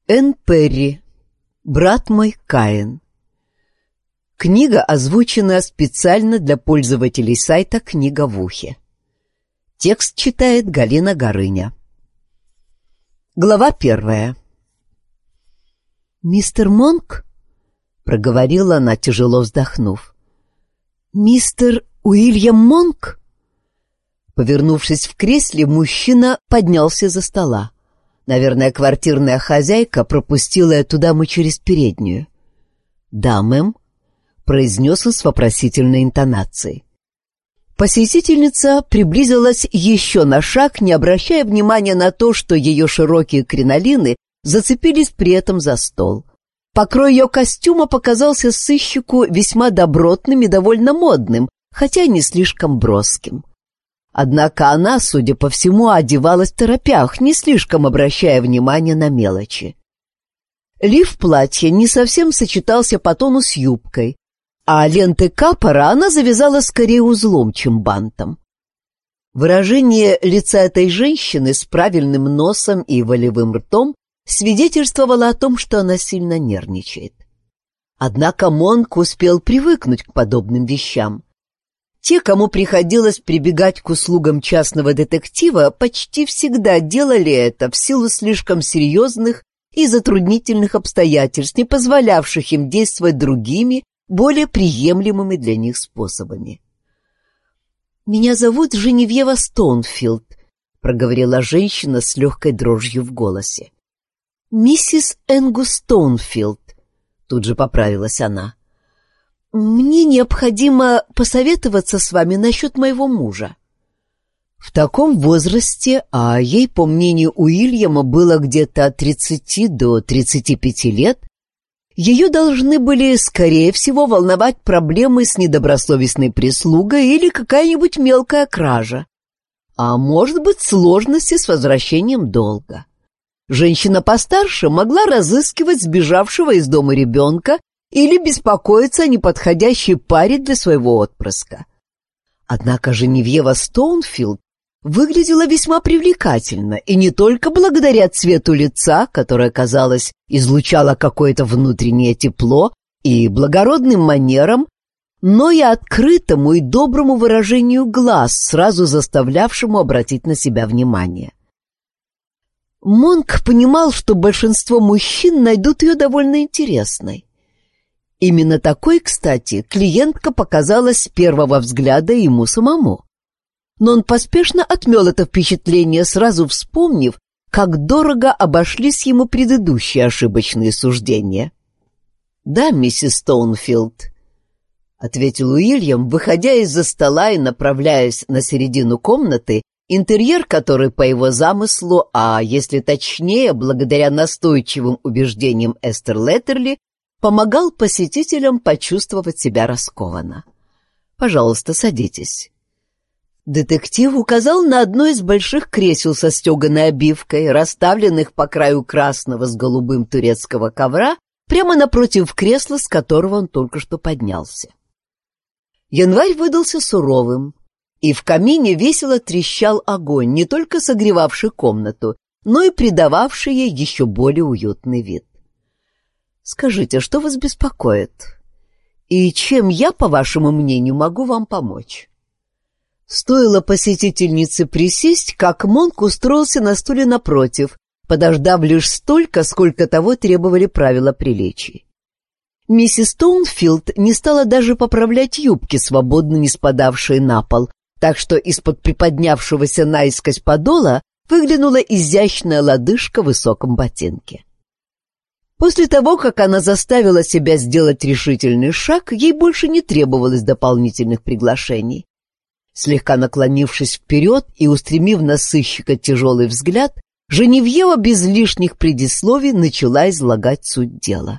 Энн Перри. Брат мой Каин. Книга озвучена специально для пользователей сайта «Книга в ухе». Текст читает Галина Горыня. Глава 1. «Мистер Монк?» — проговорила она, тяжело вздохнув. «Мистер Уильям Монк?» Повернувшись в кресле, мужчина поднялся за стола. Наверное, квартирная хозяйка пропустила эту даму через переднюю. «Да, мэм», — произнес он с вопросительной интонацией. Посетительница приблизилась еще на шаг, не обращая внимания на то, что ее широкие кринолины зацепились при этом за стол. Покрой ее костюма показался сыщику весьма добротным и довольно модным, хотя не слишком броским. Однако она, судя по всему, одевалась в торопях, не слишком обращая внимания на мелочи. Лиф платья не совсем сочетался по тону с юбкой, а ленты капора она завязала скорее узлом, чем бантом. Выражение лица этой женщины с правильным носом и волевым ртом свидетельствовало о том, что она сильно нервничает. Однако Монк успел привыкнуть к подобным вещам. Те, кому приходилось прибегать к услугам частного детектива, почти всегда делали это в силу слишком серьезных и затруднительных обстоятельств, не позволявших им действовать другими, более приемлемыми для них способами. «Меня зовут Женевьева Стоунфилд», — проговорила женщина с легкой дрожью в голосе. «Миссис Энгус Стоунфилд», — тут же поправилась она. «Мне необходимо посоветоваться с вами насчет моего мужа». В таком возрасте, а ей, по мнению Уильяма, было где-то от 30 до 35 лет, ее должны были, скорее всего, волновать проблемы с недобросовестной прислугой или какая-нибудь мелкая кража, а может быть, сложности с возвращением долга. Женщина постарше могла разыскивать сбежавшего из дома ребенка или беспокоиться о неподходящей паре для своего отпрыска. Однако Женевьева Стоунфилд выглядела весьма привлекательно, и не только благодаря цвету лица, которое, казалось, излучало какое-то внутреннее тепло, и благородным манерам, но и открытому и доброму выражению глаз, сразу заставлявшему обратить на себя внимание. Монк понимал, что большинство мужчин найдут ее довольно интересной. Именно такой, кстати, клиентка показалась с первого взгляда ему самому. Но он поспешно отмел это впечатление, сразу вспомнив, как дорого обошлись ему предыдущие ошибочные суждения. «Да, миссис Стоунфилд», — ответил Уильям, выходя из-за стола и направляясь на середину комнаты, интерьер которой по его замыслу, а если точнее, благодаря настойчивым убеждениям Эстер Леттерли, помогал посетителям почувствовать себя раскованно. «Пожалуйста, садитесь». Детектив указал на одно из больших кресел со стеганой обивкой, расставленных по краю красного с голубым турецкого ковра, прямо напротив кресла, с которого он только что поднялся. Январь выдался суровым, и в камине весело трещал огонь, не только согревавший комнату, но и придававший ей еще более уютный вид. «Скажите, что вас беспокоит? И чем я, по вашему мнению, могу вам помочь?» Стоило посетительнице присесть, как Монк устроился на стуле напротив, подождав лишь столько, сколько того требовали правила приличий. Миссис Стоунфилд не стала даже поправлять юбки, свободно не спадавшие на пол, так что из-под приподнявшегося наискось подола выглянула изящная лодыжка в высоком ботинке. После того, как она заставила себя сделать решительный шаг, ей больше не требовалось дополнительных приглашений. Слегка наклонившись вперед и устремив на сыщика тяжелый взгляд, Женевьева без лишних предисловий начала излагать суть дела.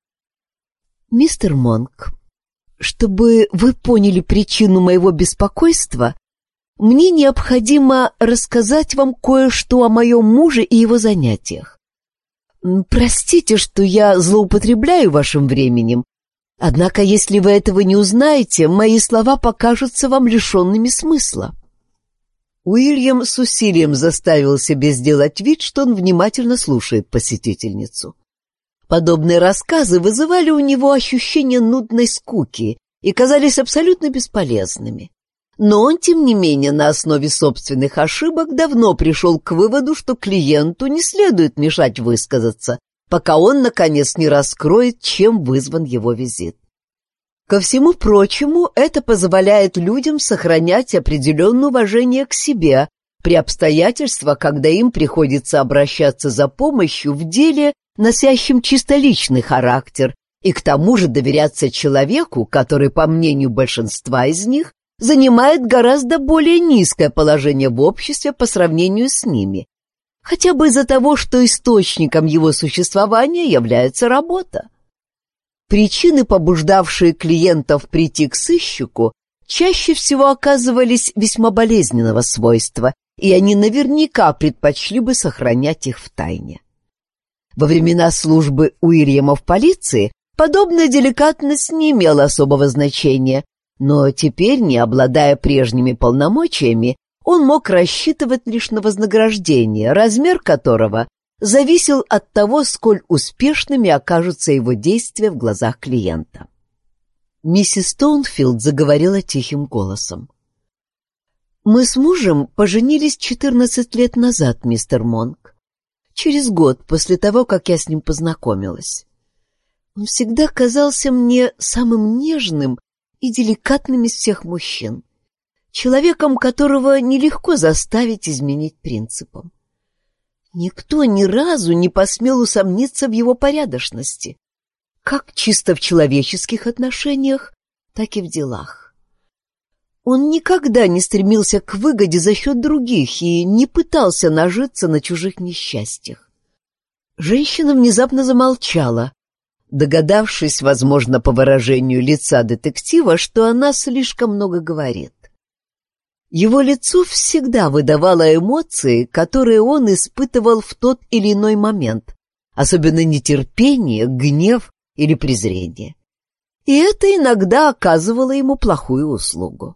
«Мистер Монк, чтобы вы поняли причину моего беспокойства, мне необходимо рассказать вам кое-что о моем муже и его занятиях. Простите, что я злоупотребляю вашим временем, однако если вы этого не узнаете, мои слова покажутся вам лишенными смысла». Уильям с усилием заставил себя сделать вид, что он внимательно слушает посетительницу. Подобные рассказы вызывали у него ощущение нудной скуки и казались абсолютно бесполезными. Но он, тем не менее, на основе собственных ошибок давно пришел к выводу, что клиенту не следует мешать высказаться, пока он, наконец, не раскроет, чем вызван его визит. Ко всему прочему, это позволяет людям сохранять определенное уважение к себе при обстоятельствах, когда им приходится обращаться за помощью в деле, носящем чисто личный характер, и к тому же доверяться человеку, который, по мнению большинства из них, занимает гораздо более низкое положение в обществе по сравнению с ними, хотя бы из-за того, что источником его существования является работа. Причины, побуждавшие клиентов прийти к сыщику, чаще всего оказывались весьма болезненного свойства, и они наверняка предпочли бы сохранять их в тайне. Во времена службы Уильяма в полиции подобная деликатность не имела особого значения, но теперь, не обладая прежними полномочиями, он мог рассчитывать лишь на вознаграждение, размер которого зависел от того, сколь успешными окажутся его действия в глазах клиента. Миссис Стоунфилд заговорила тихим голосом. «Мы с мужем поженились 14 лет назад, мистер Монк, через год после того, как я с ним познакомилась. Он всегда казался мне самым нежным и деликатным из всех мужчин, человеком, которого нелегко заставить изменить принципам. Никто ни разу не посмел усомниться в его порядочности, как чисто в человеческих отношениях, так и в делах. Он никогда не стремился к выгоде за счет других и не пытался нажиться на чужих несчастьях. Женщина внезапно замолчала, догадавшись, возможно, по выражению лица детектива, что она слишком много говорит. Его лицо всегда выдавало эмоции, которые он испытывал в тот или иной момент, особенно нетерпение, гнев или презрение. И это иногда оказывало ему плохую услугу.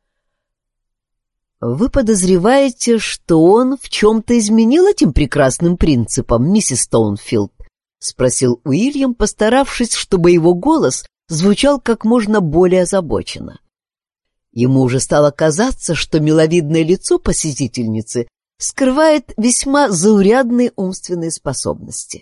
«Вы подозреваете, что он в чем-то изменил этим прекрасным принципам, миссис Стоунфилд?» — спросил Уильям, постаравшись, чтобы его голос звучал как можно более озабоченно. Ему уже стало казаться, что миловидное лицо посетительницы скрывает весьма заурядные умственные способности.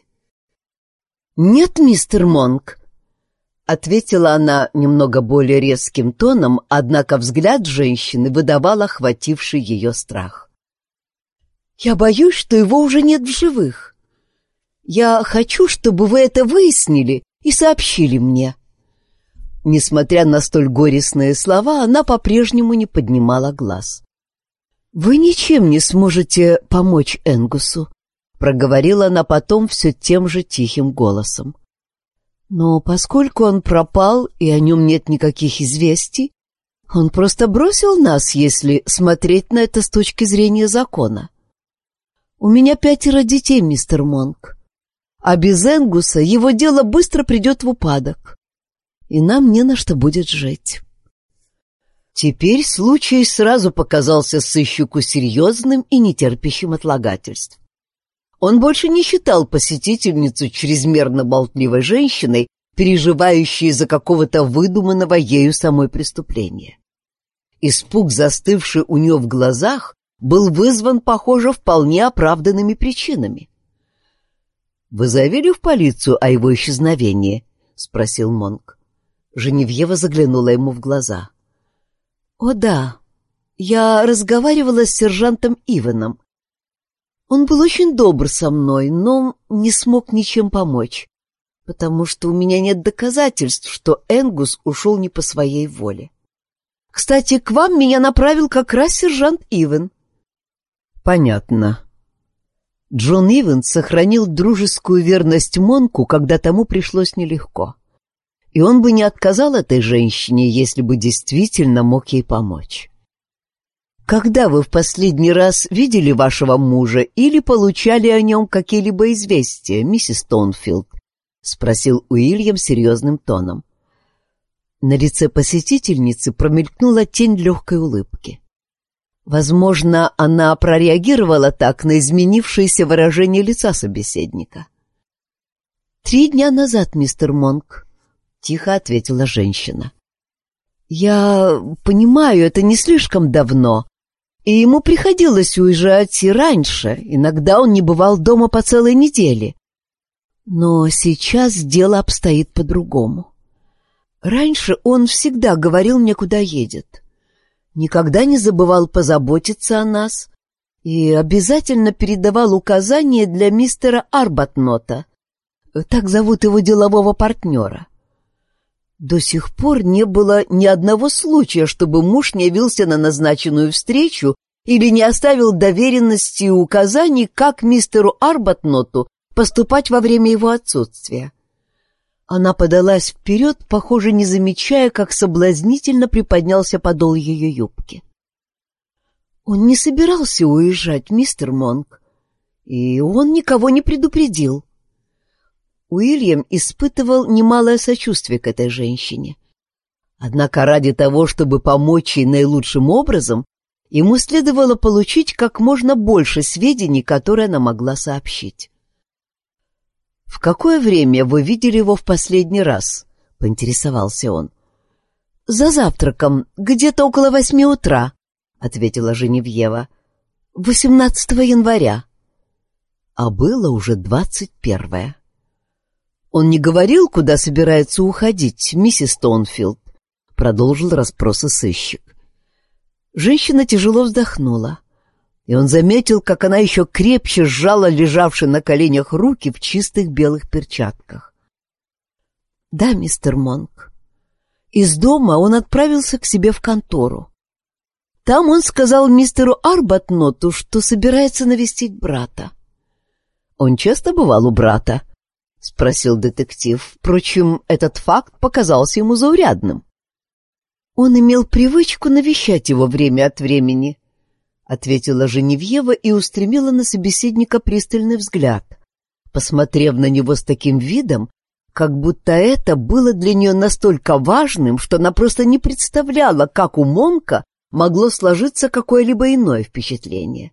«Нет, мистер Монк», — ответила она немного более резким тоном, однако взгляд женщины выдавал охвативший ее страх. «Я боюсь, что его уже нет в живых. Я хочу, чтобы вы это выяснили и сообщили мне». Несмотря на столь горестные слова, она по-прежнему не поднимала глаз. «Вы ничем не сможете помочь Энгусу», — проговорила она потом все тем же тихим голосом. «Но поскольку он пропал и о нем нет никаких известий, он просто бросил нас, если смотреть на это с точки зрения закона. У меня 5 детей, мистер Монк, а без Энгуса его дело быстро придет в упадок, и нам не на что будет жить». Теперь случай сразу показался сыщику серьезным и нетерпящим отлагательств. Он больше не считал посетительницу чрезмерно болтливой женщиной, переживающей из-за какого-то выдуманного ею самой преступления. Испуг, застывший у нее в глазах, был вызван, похоже, вполне оправданными причинами. «Вы заявили в полицию о его исчезновении?» — спросил Монк. Женевьева заглянула ему в глаза. «О да, я разговаривала с сержантом Иваном. Он был очень добр со мной, но не смог ничем помочь, потому что у меня нет доказательств, что Энгус ушел не по своей воле. Кстати, к вам меня направил как раз сержант Иван». «Понятно». Джон Иванс сохранил дружескую верность Монку, когда тому пришлось нелегко. И он бы не отказал этой женщине, если бы действительно мог ей помочь. «Когда вы в последний раз видели вашего мужа или получали о нем какие-либо известия, миссис Стоунфилд?» — спросил Уильям серьезным тоном. На лице посетительницы промелькнула тень легкой улыбки. Возможно, она прореагировала так на изменившееся выражение лица собеседника. 3 дня назад, мистер Монк, — тихо ответила женщина. Я понимаю, это не слишком давно, и ему приходилось уезжать и раньше, иногда он не бывал дома по целой неделе. Но сейчас дело обстоит по-другому. Раньше он всегда говорил мне, куда едет. Никогда не забывал позаботиться о нас и обязательно передавал указания для мистера Арбатнота. Так зовут его делового партнера. До сих пор не было ни одного случая, чтобы муж не явился на назначенную встречу или не оставил доверенности и указаний, как мистеру Арбатноту поступать во время его отсутствия. Она подалась вперед, похоже, не замечая, как соблазнительно приподнялся подол ее юбки. Он не собирался уезжать, мистер Монк, и он никого не предупредил. Уильям испытывал немалое сочувствие к этой женщине. Однако ради того, чтобы помочь ей наилучшим образом, ему следовало получить как можно больше сведений, которые она могла сообщить. «В какое время вы видели его в последний раз?» — поинтересовался он. «За завтраком, где-то около 8 утра», — ответила Женевьева. «18 января». А было уже 21-е. «Он не говорил, куда собирается уходить, миссис Стоунфилд?» — продолжил расспросы сыщик. Женщина тяжело вздохнула, и он заметил, как она еще крепче сжала лежавшие на коленях руки в чистых белых перчатках. «Да, мистер Монк. Из дома он отправился к себе в контору. Там он сказал мистеру Арбатноту, что собирается навестить брата». «Он часто бывал у брата?» — спросил детектив. Впрочем, этот факт показался ему заурядным. «Он имел привычку навещать его время от времени», — ответила Женевьева и устремила на собеседника пристальный взгляд, посмотрев на него с таким видом, как будто это было для нее настолько важным, что она просто не представляла, как у Монка могло сложиться какое-либо иное впечатление.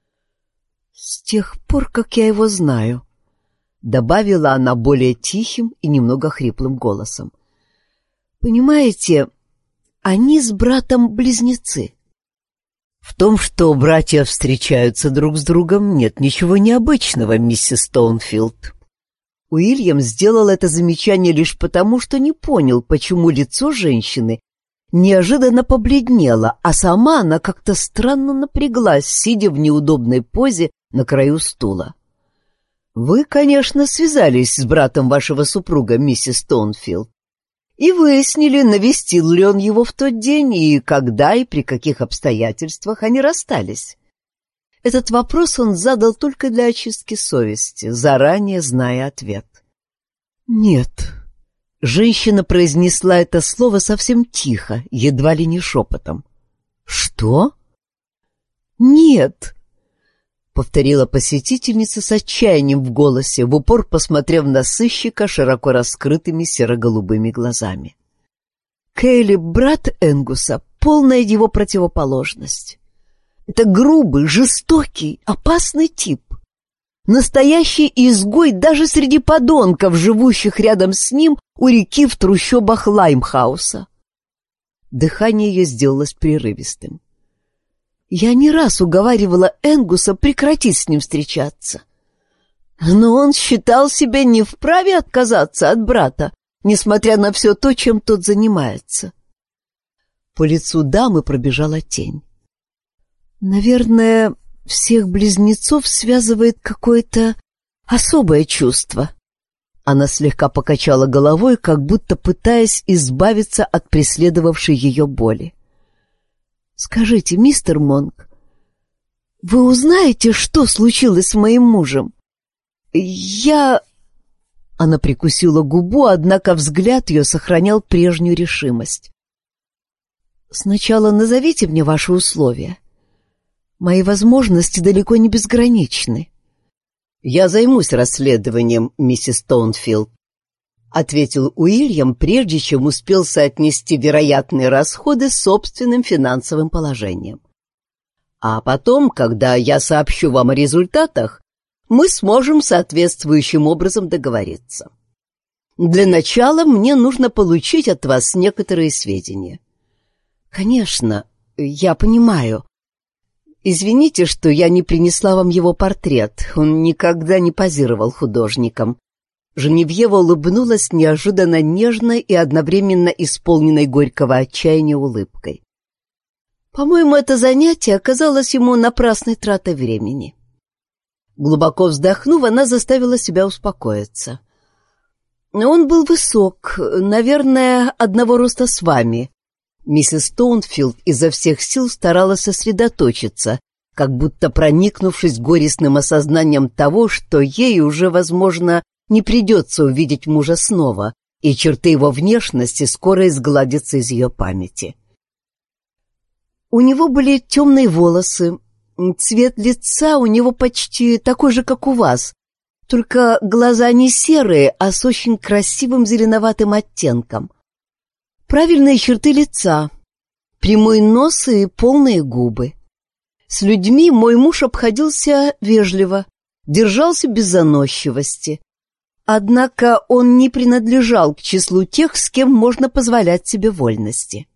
«С тех пор, как я его знаю», — добавила она более тихим и немного хриплым голосом. «Понимаете, они с братом близнецы». «В том, что братья встречаются друг с другом, нет ничего необычного, миссис Стоунфилд». Уильям сделал это замечание лишь потому, что не понял, почему лицо женщины неожиданно побледнело, а сама она как-то странно напряглась, сидя в неудобной позе на краю стула. «Вы, конечно, связались с братом вашего супруга, миссис Стоунфилд, и выяснили, навестил ли он его в тот день, и когда и при каких обстоятельствах они расстались. Этот вопрос он задал только для очистки совести, заранее зная ответ. «Нет». Женщина произнесла это слово совсем тихо, едва ли не шепотом. «Что?» «Нет», — повторила посетительница с отчаянием в голосе, в упор посмотрев на сыщика широко раскрытыми серо-голубыми глазами. «Кейли — брат Энгуса, полная его противоположность. Это грубый, жестокий, опасный тип. Настоящий изгой даже среди подонков, живущих рядом с ним у реки в трущобах Лаймхауса». Дыхание ее сделалось прерывистым. «Я не раз уговаривала Энгуса прекратить с ним встречаться. Но он считал себя не вправе отказаться от брата, несмотря на все то, чем тот занимается». По лицу дамы пробежала тень. «Наверное, всех близнецов связывает какое-то особое чувство». Она слегка покачала головой, как будто пытаясь избавиться от преследовавшей ее боли. «Скажите, мистер Монк, вы узнаете, что случилось с моим мужем? Я...» Она прикусила губу, однако взгляд ее сохранял прежнюю решимость. «Сначала назовите мне ваши условия. Мои возможности далеко не безграничны». «Я займусь расследованием, миссис Стоунфилд», — ответил Уильям, прежде чем успел соотнести вероятные расходы с собственным финансовым положением. А потом, когда я сообщу вам о результатах, мы сможем соответствующим образом договориться. Для начала мне нужно получить от вас некоторые сведения». «Конечно, я понимаю. Извините, что я не принесла вам его портрет. Он никогда не позировал художником». Женевьева улыбнулась неожиданно нежной и одновременно исполненной горького отчаяния улыбкой. По-моему, это занятие оказалось ему напрасной тратой времени. Глубоко вздохнув, она заставила себя успокоиться. Он был высок, наверное, одного роста с вами. Миссис Стоунфилд изо всех сил старалась сосредоточиться, как будто проникнувшись горестным осознанием того, что ей уже, возможно, не придется увидеть мужа снова, и черты его внешности скоро изгладятся из ее памяти. У него были темные волосы, цвет лица у него почти такой же, как у вас, только глаза не серые, а с очень красивым зеленоватым оттенком. Правильные черты лица, прямой нос и полные губы. С людьми мой муж обходился вежливо, держался без заносчивости. Однако он не принадлежал к числу тех, с кем можно позволять себе вольности.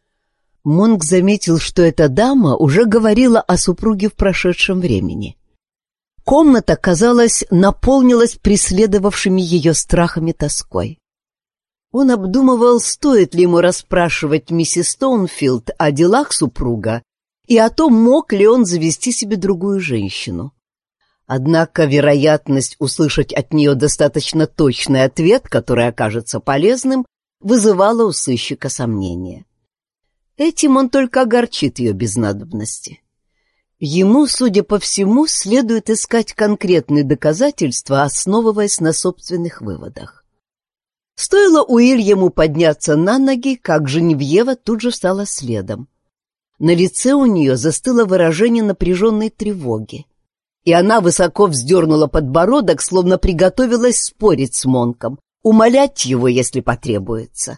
Монк заметил, что эта дама уже говорила о супруге в прошедшем времени. Комната, казалось, наполнилась преследовавшими ее страхами и тоской. Он обдумывал, стоит ли ему расспрашивать миссис Стоунфилд о делах супруга и о том, мог ли он завести себе другую женщину. Однако вероятность услышать от нее достаточно точный ответ, который окажется полезным, вызывала у сыщика сомнения. Этим он только огорчит ее без надобности. Ему, судя по всему, следует искать конкретные доказательства, основываясь на собственных выводах. Стоило Уильяму подняться на ноги, как Женевьева тут же встала следом. На лице у нее застыло выражение напряженной тревоги, и она высоко вздернула подбородок, словно приготовилась спорить с Монком, умолять его, если потребуется.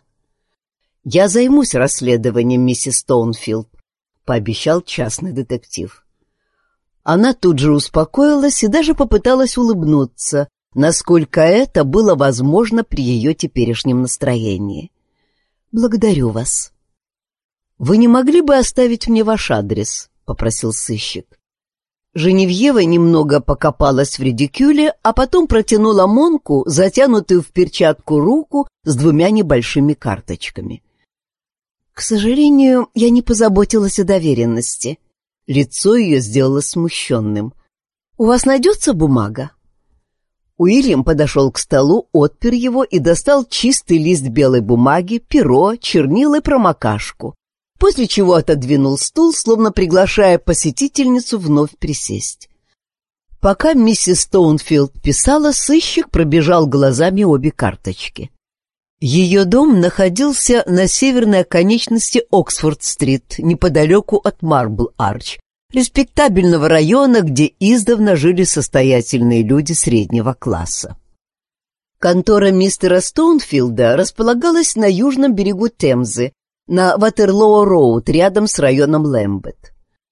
«Я займусь расследованием, миссис Стоунфилд», — пообещал частный детектив. Она тут же успокоилась и даже попыталась улыбнуться, насколько это было возможно при ее теперешнем настроении. «Благодарю вас». «Вы не могли бы оставить мне ваш адрес?» — попросил сыщик. Женевьева немного покопалась в редикюле, а потом протянула Монку затянутую в перчатку руку с 2 небольшими карточками. «К сожалению, я не позаботилась о доверенности». Лицо ее сделалось смущенным. «У вас найдется бумага?» Уильям подошел к столу, отпер его и достал чистый лист белой бумаги, перо, чернила и промокашку, после чего отодвинул стул, словно приглашая посетительницу вновь присесть. Пока миссис Стоунфилд писала, сыщик пробежал глазами обе карточки. Ее дом находился на северной оконечности Оксфорд-стрит, неподалеку от Марбл-Арч, респектабельного района, где издавна жили состоятельные люди среднего класса. Контора мистера Стоунфилда располагалась на южном берегу Темзы, на Ватерлоо-роуд, рядом с районом Лэмбет.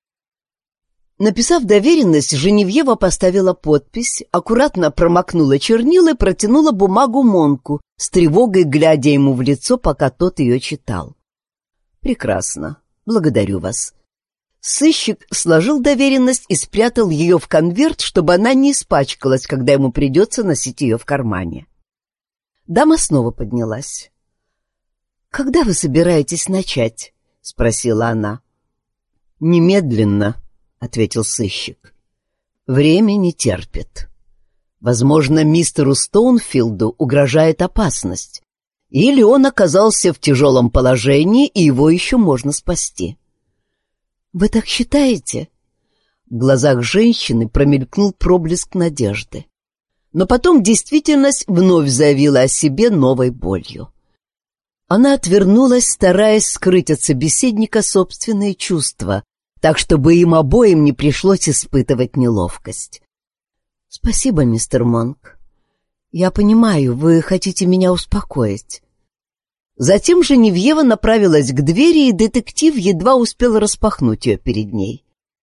Написав доверенность, Женевьева поставила подпись, аккуратно промокнула чернила и протянула бумагу Монку, с тревогой глядя ему в лицо, пока тот ее читал. «Прекрасно. Благодарю вас». Сыщик сложил доверенность и спрятал ее в конверт, чтобы она не испачкалась, когда ему придется носить ее в кармане. Дама снова поднялась. «Когда вы собираетесь начать?» — спросила она. «Немедленно», — ответил сыщик. «Время не терпит. Возможно, мистеру Стоунфилду угрожает опасность, или он оказался в тяжелом положении, и его еще можно спасти». «Вы так считаете?» В глазах женщины промелькнул проблеск надежды. Но потом действительность вновь заявила о себе новой болью. Она отвернулась, стараясь скрыть от собеседника собственные чувства, так, чтобы им обоим не пришлось испытывать неловкость. «Спасибо, мистер Монк. Я понимаю, вы хотите меня успокоить». Затем Женевьева направилась к двери, и детектив едва успел распахнуть ее перед ней.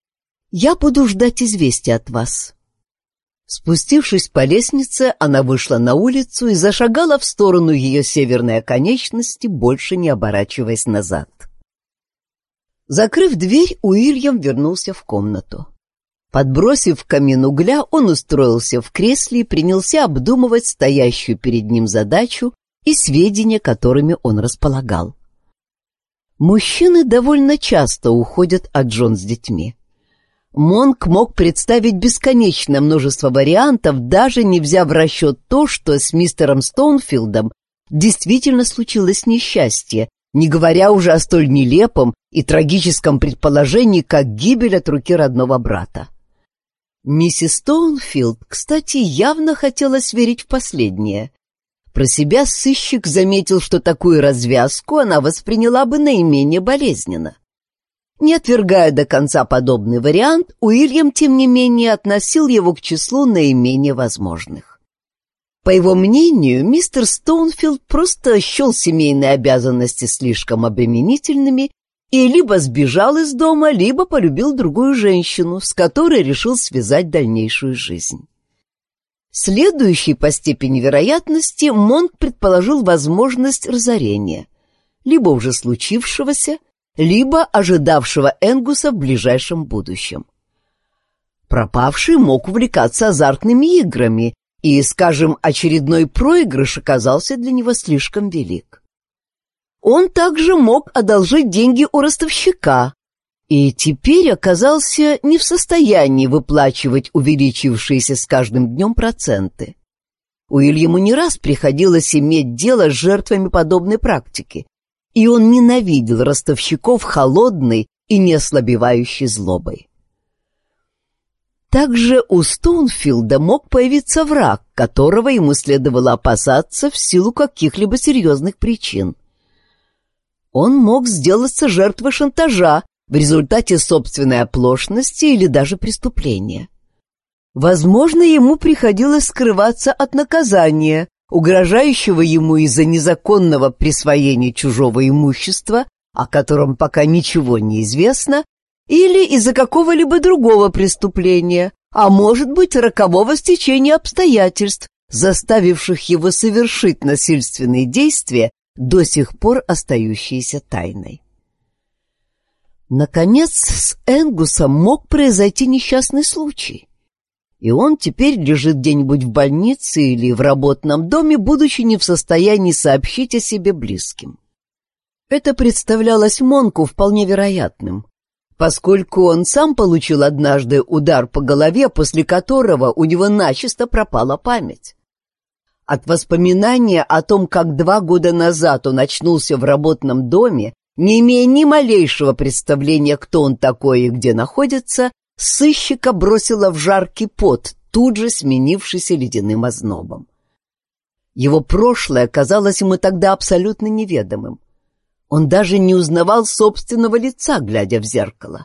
Я буду ждать известия от вас». Спустившись по лестнице, она вышла на улицу и зашагала в сторону ее северной оконечности, больше не оборачиваясь назад. Закрыв дверь, Уильям вернулся в комнату. Подбросив в камин угля, он устроился в кресле и принялся обдумывать стоящую перед ним задачу и сведения, которыми он располагал. Мужчины довольно часто уходят от жен с детьми. Монк мог представить бесконечное множество вариантов, даже не взяв в расчет то, что с мистером Стоунфилдом действительно случилось несчастье, не говоря уже о столь нелепом и трагическом предположении, как гибель от руки родного брата. Миссис Стоунфилд, кстати, явно хотелось верить в последнее. Про себя сыщик заметил, что такую развязку она восприняла бы наименее болезненно. Не отвергая до конца подобный вариант, Уильям, тем не менее, относил его к числу наименее возможных. По его мнению, мистер Стоунфилд просто счел семейные обязанности слишком обременительными и либо сбежал из дома, либо полюбил другую женщину, с которой решил связать дальнейшую жизнь. Следующий по степени вероятности Монк предположил возможность разорения, либо уже случившегося, либо ожидавшего Энгуса в ближайшем будущем. Пропавший мог увлекаться азартными играми, и, скажем, очередной проигрыш оказался для него слишком велик. Он также мог одолжить деньги у ростовщика, и теперь оказался не в состоянии выплачивать увеличившиеся с каждым днем проценты. Уильяму не раз приходилось иметь дело с жертвами подобной практики, и он ненавидел ростовщиков холодной и неослабевающей злобой. Также у Стоунфилда мог появиться враг, которого ему следовало опасаться в силу каких-либо серьезных причин. Он мог сделаться жертвой шантажа в результате собственной оплошности или даже преступления. Возможно, ему приходилось скрываться от наказания, угрожающего ему из-за незаконного присвоения чужого имущества, о котором пока ничего не известно, или из-за какого-либо другого преступления, а может быть, рокового стечения обстоятельств, заставивших его совершить насильственные действия, до сих пор остающиеся тайной. Наконец, с Энгусом мог произойти несчастный случай, и он теперь лежит где-нибудь в больнице или в работном доме, будучи не в состоянии сообщить о себе близким. Это представлялось Монку вполне вероятным, поскольку он сам получил однажды удар по голове, после которого у него начисто пропала память. От воспоминания о том, как 2 года назад он очнулся в работном доме, не имея ни малейшего представления, кто он такой и где находится, сыщика бросило в жаркий пот, тут же сменившийся ледяным ознобом. Его прошлое казалось ему тогда абсолютно неведомым. Он даже не узнавал собственного лица, глядя в зеркало.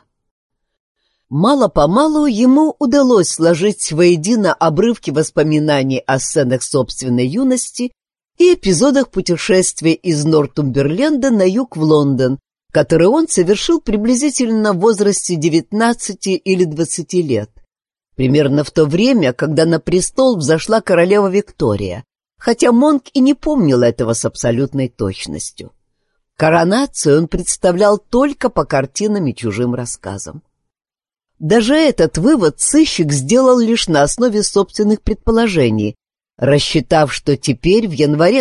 Мало-помалу ему удалось сложить воедино обрывки воспоминаний о сценах собственной юности и эпизодах путешествия из Нортумберленда на юг в Лондон, который он совершил приблизительно в возрасте 19 или 20 лет, примерно в то время, когда на престол взошла королева Виктория, хотя Монк и не помнил этого с абсолютной точностью. Коронацию он представлял только по картинам и чужим рассказам. Даже этот вывод сыщик сделал лишь на основе собственных предположений, рассчитав, что теперь, в январе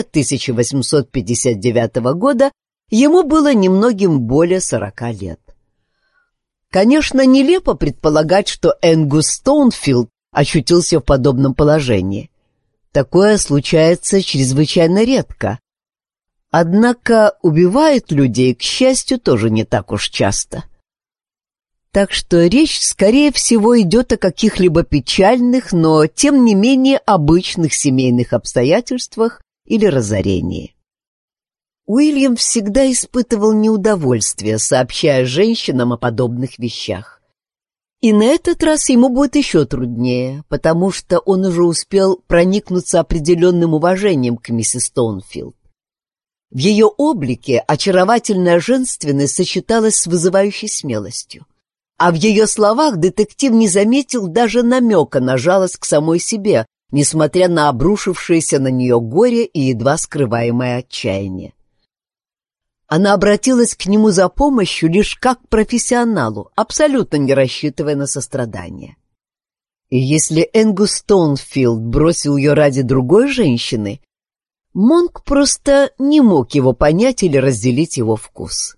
1859 года, ему было немногим более 40 лет. Конечно, нелепо предполагать, что Энгус Стоунфилд очутился в подобном положении. Такое случается чрезвычайно редко. Однако убивают людей, к счастью, тоже не так уж часто. Так что речь, скорее всего, идет о каких-либо печальных, но, тем не менее, обычных семейных обстоятельствах или разорении. Уильям всегда испытывал неудовольствие, сообщая женщинам о подобных вещах. И на этот раз ему будет еще труднее, потому что он уже успел проникнуться определенным уважением к миссис Стоунфилд. В ее облике очаровательная женственность сочеталась с вызывающей смелостью. а в ее словах детектив не заметил даже намека на жалость к самой себе, несмотря на обрушившееся на нее горе и едва скрываемое отчаяние. Она обратилась к нему за помощью лишь как к профессионалу, абсолютно не рассчитывая на сострадание. И если Энгус Стоунфилд бросил ее ради другой женщины, Монк просто не мог его понять или разделить его вкус.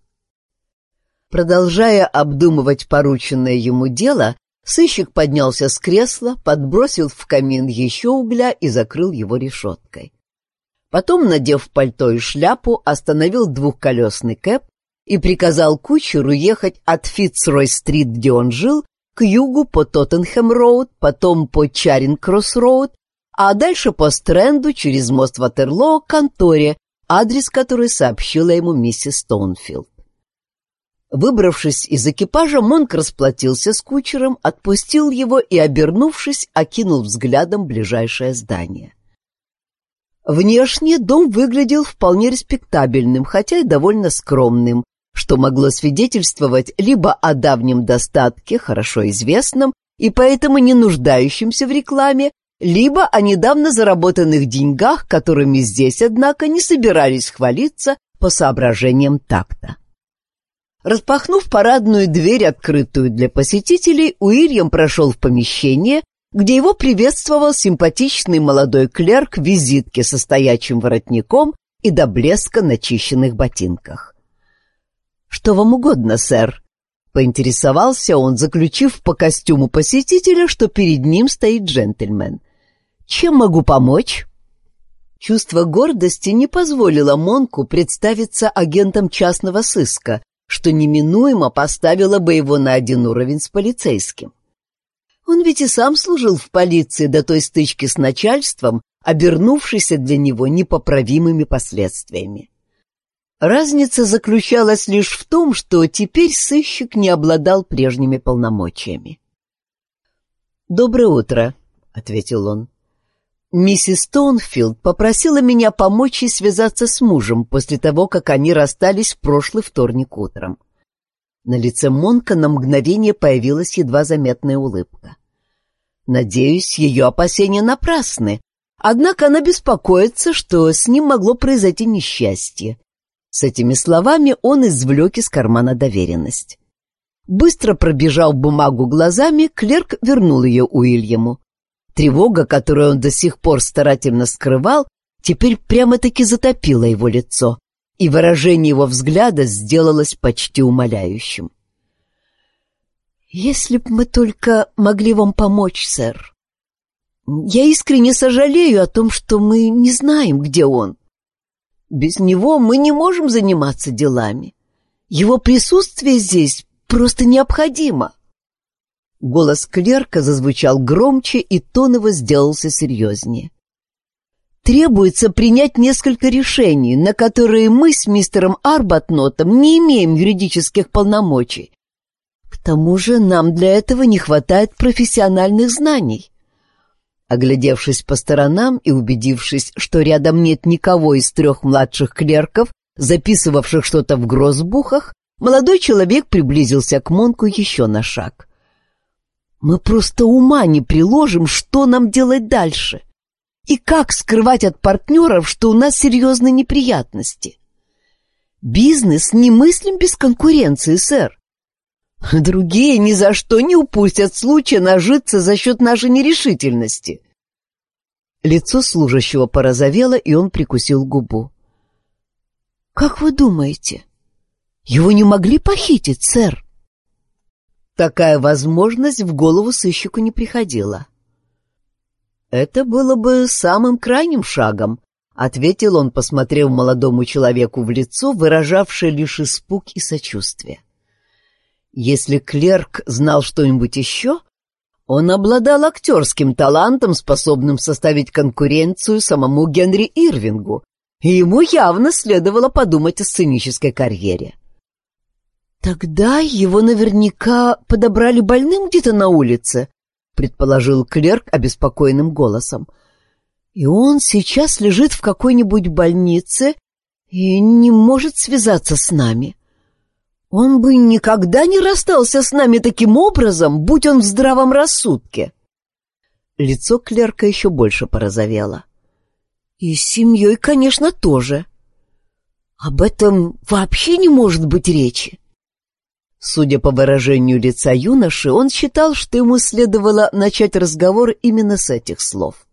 Продолжая обдумывать порученное ему дело, сыщик поднялся с кресла, подбросил в камин еще угля и закрыл его решеткой. Потом, надев пальто и шляпу, остановил двухколесный кэб и приказал кучеру ехать от Фицрой-стрит, где он жил, к югу по Тоттенхэм-роуд, потом по Чаринг-кросс-роуд, а дальше по Стрэнду через мост Ватерлоо к конторе, адрес которой сообщила ему миссис Стоунфилд. Выбравшись из экипажа, Монк расплатился с кучером, отпустил его и, обернувшись, окинул взглядом ближайшее здание. Внешне дом выглядел вполне респектабельным, хотя и довольно скромным, что могло свидетельствовать либо о давнем достатке, хорошо известном и поэтому не нуждающемся в рекламе, либо о недавно заработанных деньгах, которыми здесь, однако, не собирались хвалиться по соображениям такта. Распахнув парадную дверь, открытую для посетителей, Уильям прошел в помещение, где его приветствовал симпатичный молодой клерк в визитке со стоячим воротником и до блеска начищенных ботинках. «Что вам угодно, сэр?» — поинтересовался он, заключив по костюму посетителя, что перед ним стоит джентльмен. «Чем могу помочь?» Чувство гордости не позволило Монку представиться агентом частного сыска, что неминуемо поставило бы его на один уровень с полицейским. Он ведь и сам служил в полиции до той стычки с начальством, обернувшейся для него непоправимыми последствиями. Разница заключалась лишь в том, что теперь сыщик не обладал прежними полномочиями. «Доброе утро», — ответил он. «Миссис Стоунфилд попросила меня помочь ей связаться с мужем после того, как они расстались в прошлый вторник утром». На лице Монка на мгновение появилась едва заметная улыбка. «Надеюсь, ее опасения напрасны, однако она беспокоится, что с ним могло произойти несчастье». С этими словами он извлек из кармана доверенность. Быстро пробежав бумагу глазами, клерк вернул ее Уильяму. Тревога, которую он до сих пор старательно скрывал, теперь прямо-таки затопила его лицо, и выражение его взгляда сделалось почти умоляющим. «Если б мы только могли вам помочь, сэр. Я искренне сожалею о том, что мы не знаем, где он. Без него мы не можем заниматься делами. Его присутствие здесь просто необходимо». Голос клерка зазвучал громче, и тон его сделался серьезнее. «Требуется принять несколько решений, на которые мы с мистером Арбатнотом не имеем юридических полномочий. К тому же нам для этого не хватает профессиональных знаний». Оглядевшись по сторонам и убедившись, что рядом нет никого из 3 младших клерков, записывавших что-то в гроссбухах, молодой человек приблизился к Монку еще на шаг. «Мы просто ума не приложим, что нам делать дальше. И как скрывать от партнеров, что у нас серьезные неприятности? Бизнес немыслим без конкуренции, сэр. Другие ни за что не упустят случая нажиться за счет нашей нерешительности». Лицо служащего порозовело, и он прикусил губу. «Как вы думаете, его не могли похитить, сэр?» Такая возможность в голову сыщику не приходила. «Это было бы самым крайним шагом», — ответил он, посмотрев молодому человеку в лицо, выражавшее лишь испуг и сочувствие. Если клерк знал что-нибудь еще, он обладал актерским талантом, способным составить конкуренцию самому Генри Ирвингу, и ему явно следовало подумать о сценической карьере. «Тогда его наверняка подобрали больным где-то на улице», — предположил клерк обеспокоенным голосом. «И он сейчас лежит в какой-нибудь больнице и не может связаться с нами. Он бы никогда не расстался с нами таким образом, будь он в здравом рассудке. Лицо клерка еще больше порозовело. И с семьей, конечно, тоже. Об этом вообще не может быть речи. Судя по выражению лица юноши, он считал, что ему следовало начать разговор именно с этих слов.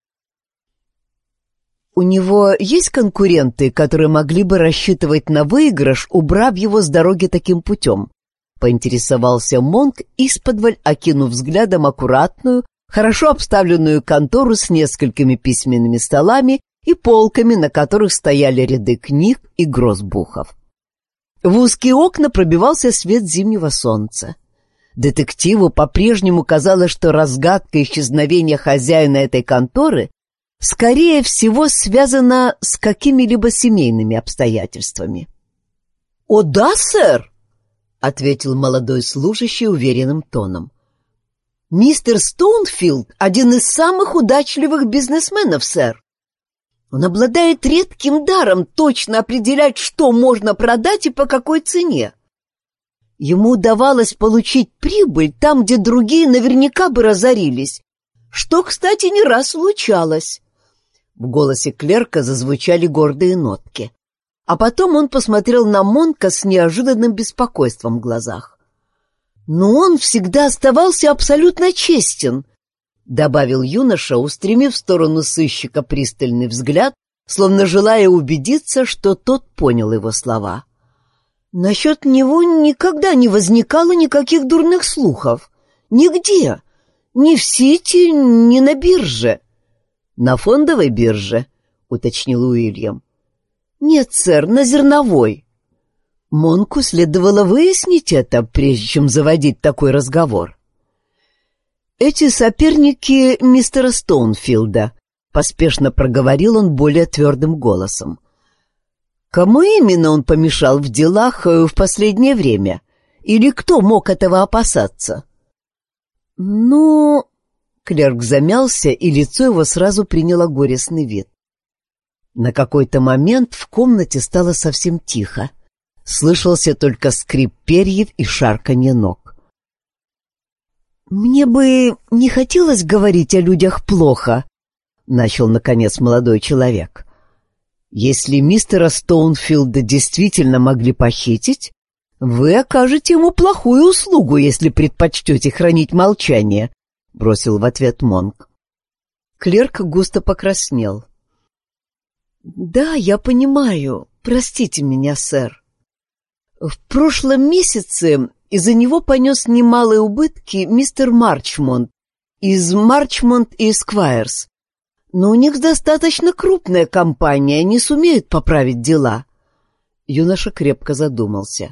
«У него есть конкуренты, которые могли бы рассчитывать на выигрыш, убрав его с дороги таким путем?» — поинтересовался Монк, исподволь окинув взглядом аккуратную, хорошо обставленную контору с несколькими письменными столами и полками, на которых стояли ряды книг и грозбухов. В узкие окна пробивался свет зимнего солнца. Детективу по-прежнему казалось, что разгадка исчезновения хозяина этой конторы скорее всего связана с какими-либо семейными обстоятельствами. «О да, сэр!» — ответил молодой служащий уверенным тоном. «Мистер Стоунфилд — один из самых удачливых бизнесменов, сэр. Он обладает редким даром точно определять, что можно продать и по какой цене. Ему удавалось получить прибыль там, где другие наверняка бы разорились, что, кстати, не раз случалось». В голосе клерка зазвучали гордые нотки. А потом он посмотрел на Монка с неожиданным беспокойством в глазах. «Но он всегда оставался абсолютно честен», — добавил юноша, устремив в сторону сыщика пристальный взгляд, словно желая убедиться, что тот понял его слова. «Насчет него никогда не возникало никаких дурных слухов. Нигде. Ни в Сити, ни на бирже». «На фондовой бирже?» — уточнил Уильям. «Нет, сэр, на зерновой». Монку следовало выяснить это, прежде чем заводить такой разговор. «Эти соперники мистера Стоунфилда», — поспешно проговорил он более твердым голосом. «Кому именно он помешал в делах в последнее время? Или кто мог этого опасаться?» «Ну...» Клерк замялся, и лицо его сразу приняло горестный вид. На какой-то момент в комнате стало совсем тихо. Слышался только скрип перьев и шарканье ног. «Мне бы не хотелось говорить о людях плохо», — начал, наконец, молодой человек. «Если мистера Стоунфилда действительно могли похитить, вы окажете ему плохую услугу, если предпочтете хранить молчание», — бросил в ответ Монк. Клерк густо покраснел. «Да, я понимаю. Простите меня, сэр. В прошлом месяце из-за него понес немалые убытки мистер Марчмонт из Марчмонт и Эсквайрс. Но у них достаточно крупная компания, они сумеют поправить дела». Юноша крепко задумался.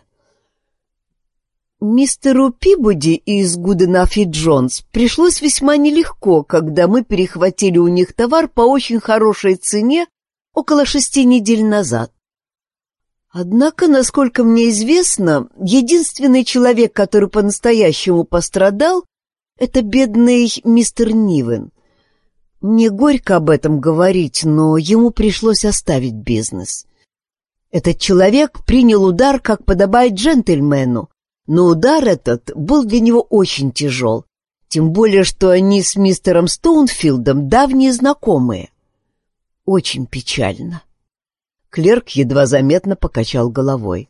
«Мистеру Пибоди из Гуденаф и Джонс пришлось весьма нелегко, когда мы перехватили у них товар по очень хорошей цене около 6 недель назад. Однако, насколько мне известно, единственный человек, который по-настоящему пострадал, это бедный мистер Нивен. Мне горько об этом говорить, но ему пришлось оставить бизнес. Этот человек принял удар, как подобает джентльмену, но удар этот был для него очень тяжел, тем более, что они с мистером Стоунфилдом давние знакомые. Очень печально». Клерк едва заметно покачал головой.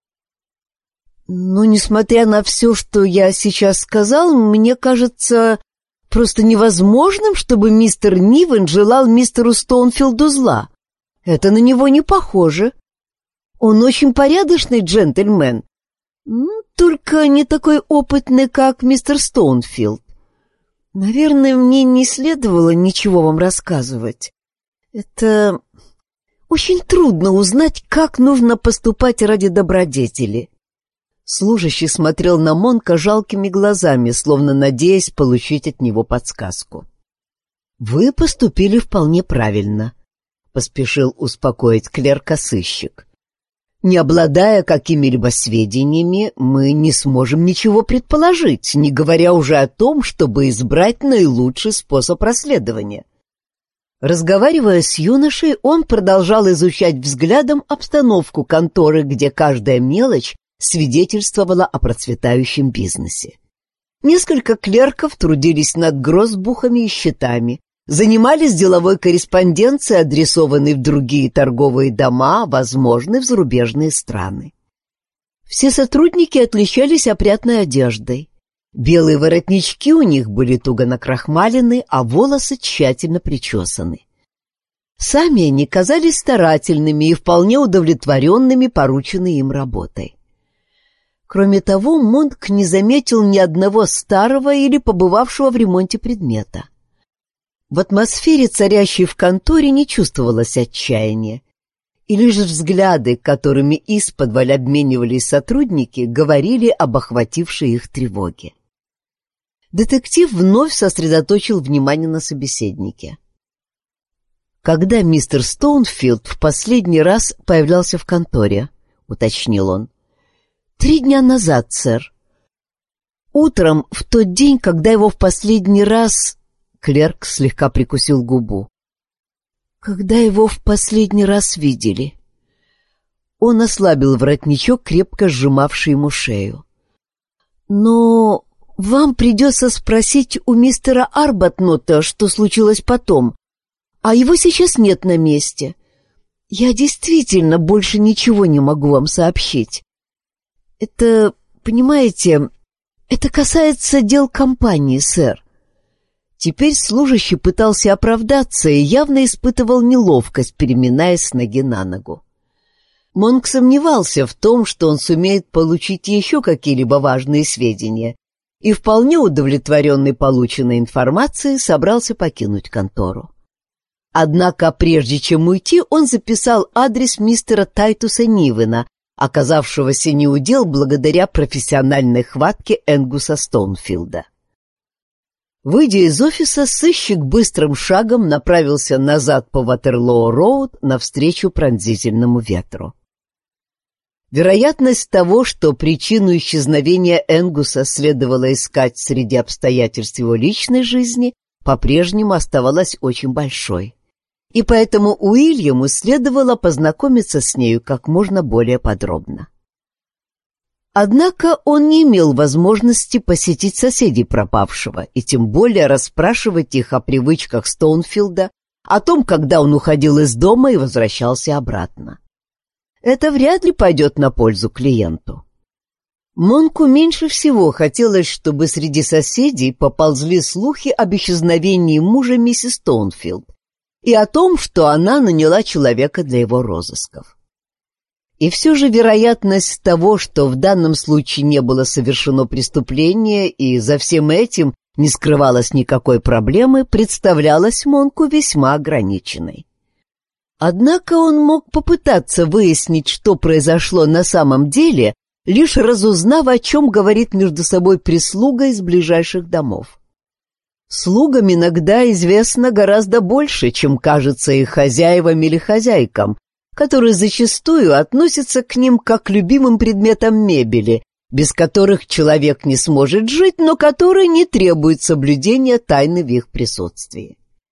«Но, несмотря на все, что я сейчас сказал, мне кажется просто невозможным, чтобы мистер Нивен желал мистеру Стоунфилду зла. Это на него не похоже. Он очень порядочный джентльмен, только не такой опытный, как мистер Стоунфилд. Наверное, мне не следовало ничего вам рассказывать. Это очень трудно узнать, как нужно поступать ради добродетели». Служащий смотрел на Монка жалкими глазами, словно надеясь получить от него подсказку. «Вы поступили вполне правильно», — поспешил успокоить клерка сыщик. «Не обладая какими-либо сведениями, мы не сможем ничего предположить, не говоря уже о том, чтобы избрать наилучший способ расследования». Разговаривая с юношей, он продолжал изучать взглядом обстановку конторы, где каждая мелочь свидетельствовало о процветающем бизнесе. Несколько клерков трудились над гроссбухами и счетами, занимались деловой корреспонденцией, адресованной в другие торговые дома, возможно, в зарубежные страны. Все сотрудники отличались опрятной одеждой. Белые воротнички у них были туго накрахмалены, а волосы тщательно причесаны. Сами они казались старательными и вполне удовлетворенными порученной им работой. Кроме того, Монк не заметил ни одного старого или побывавшего в ремонте предмета. В атмосфере, царящей в конторе, не чувствовалось отчаяния, и лишь взгляды, которыми исподволь обменивались сотрудники, говорили об охватившей их тревоге. Детектив вновь сосредоточил внимание на собеседнике. «Когда мистер Стоунфилд в последний раз появлялся в конторе?» — уточнил он. 3 дня назад, сэр. Утром, в тот день, когда его в последний раз...» Клерк слегка прикусил губу. «Когда его в последний раз видели?» Он ослабил воротничок, крепко сжимавший ему шею. «Но вам придется спросить у мистера Арбатнота, что случилось потом, а его сейчас нет на месте. Я действительно больше ничего не могу вам сообщить. Это, понимаете, это касается дел компании, сэр». Теперь служащий пытался оправдаться и явно испытывал неловкость, переминаясь с ноги на ногу. Монк сомневался в том, что он сумеет получить еще какие-либо важные сведения, и вполне удовлетворенный полученной информацией собрался покинуть контору. Однако, прежде чем уйти, он записал адрес мистера Тайтуса Нивена, оказавшегося неудел благодаря профессиональной хватке Энгуса Стоунфилда. Выйдя из офиса, сыщик быстрым шагом направился назад по Ватерлоо-роуд навстречу пронзительному ветру. Вероятность того, что причину исчезновения Энгуса следовало искать среди обстоятельств его личной жизни, по-прежнему оставалась очень большой, и поэтому Уильяму следовало познакомиться с нею как можно более подробно. Однако он не имел возможности посетить соседей пропавшего и тем более расспрашивать их о привычках Стоунфилда, о том, когда он уходил из дома и возвращался обратно. Это вряд ли пойдет на пользу клиенту. Монку меньше всего хотелось, чтобы среди соседей поползли слухи об исчезновении мужа миссис Стоунфилд и о том, что она наняла человека для его розысков. И все же вероятность того, что в данном случае не было совершено преступление и за всем этим не скрывалось никакой проблемы, представлялась Монку весьма ограниченной. Однако он мог попытаться выяснить, что произошло на самом деле, лишь разузнав, о чем говорит между собой прислуга из ближайших домов. Слугам иногда известно гораздо больше, чем кажется их хозяевам или хозяйкам, которые зачастую относятся к ним как к любимым предметам мебели, без которых человек не сможет жить, но которые не требуют соблюдения тайны в их присутствии.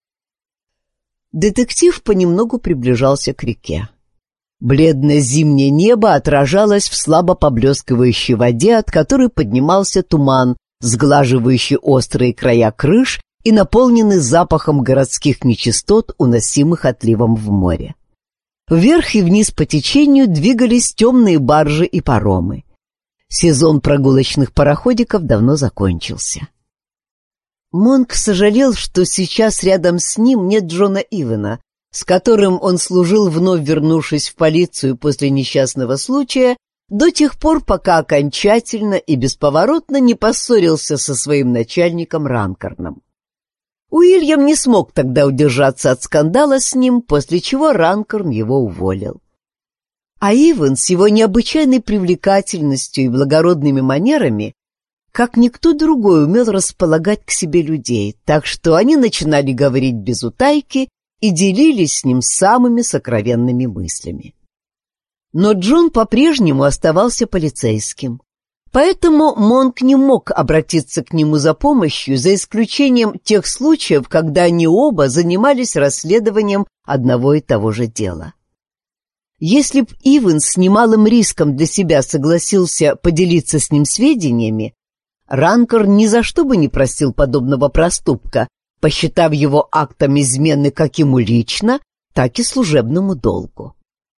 Детектив понемногу приближался к реке. Бледное зимнее небо отражалось в слабо поблескивающей воде, от которой поднимался туман, сглаживающий острые края крыш и наполненный запахом городских нечистот, уносимых отливом в море. Вверх и вниз по течению двигались темные баржи и паромы. Сезон прогулочных пароходиков давно закончился. Монк сожалел, что сейчас рядом с ним нет Джона Ивена, с которым он служил, вновь вернувшись в полицию после несчастного случая, до тех пор, пока окончательно и бесповоротно не поссорился со своим начальником Ранкорном. Уильям не смог тогда удержаться от скандала с ним, после чего Ранкорн его уволил. А Иван с его необычайной привлекательностью и благородными манерами, как никто другой, умел располагать к себе людей, так что они начинали говорить без утайки и делились с ним самыми сокровенными мыслями. Но Джон по-прежнему оставался полицейским. Поэтому Монк не мог обратиться к нему за помощью, за исключением тех случаев, когда они оба занимались расследованием одного и того же дела. Если б Иванс с немалым риском для себя согласился поделиться с ним сведениями, Ранкор ни за что бы не простил подобного проступка, посчитав его актом измены как ему лично, так и служебному долгу.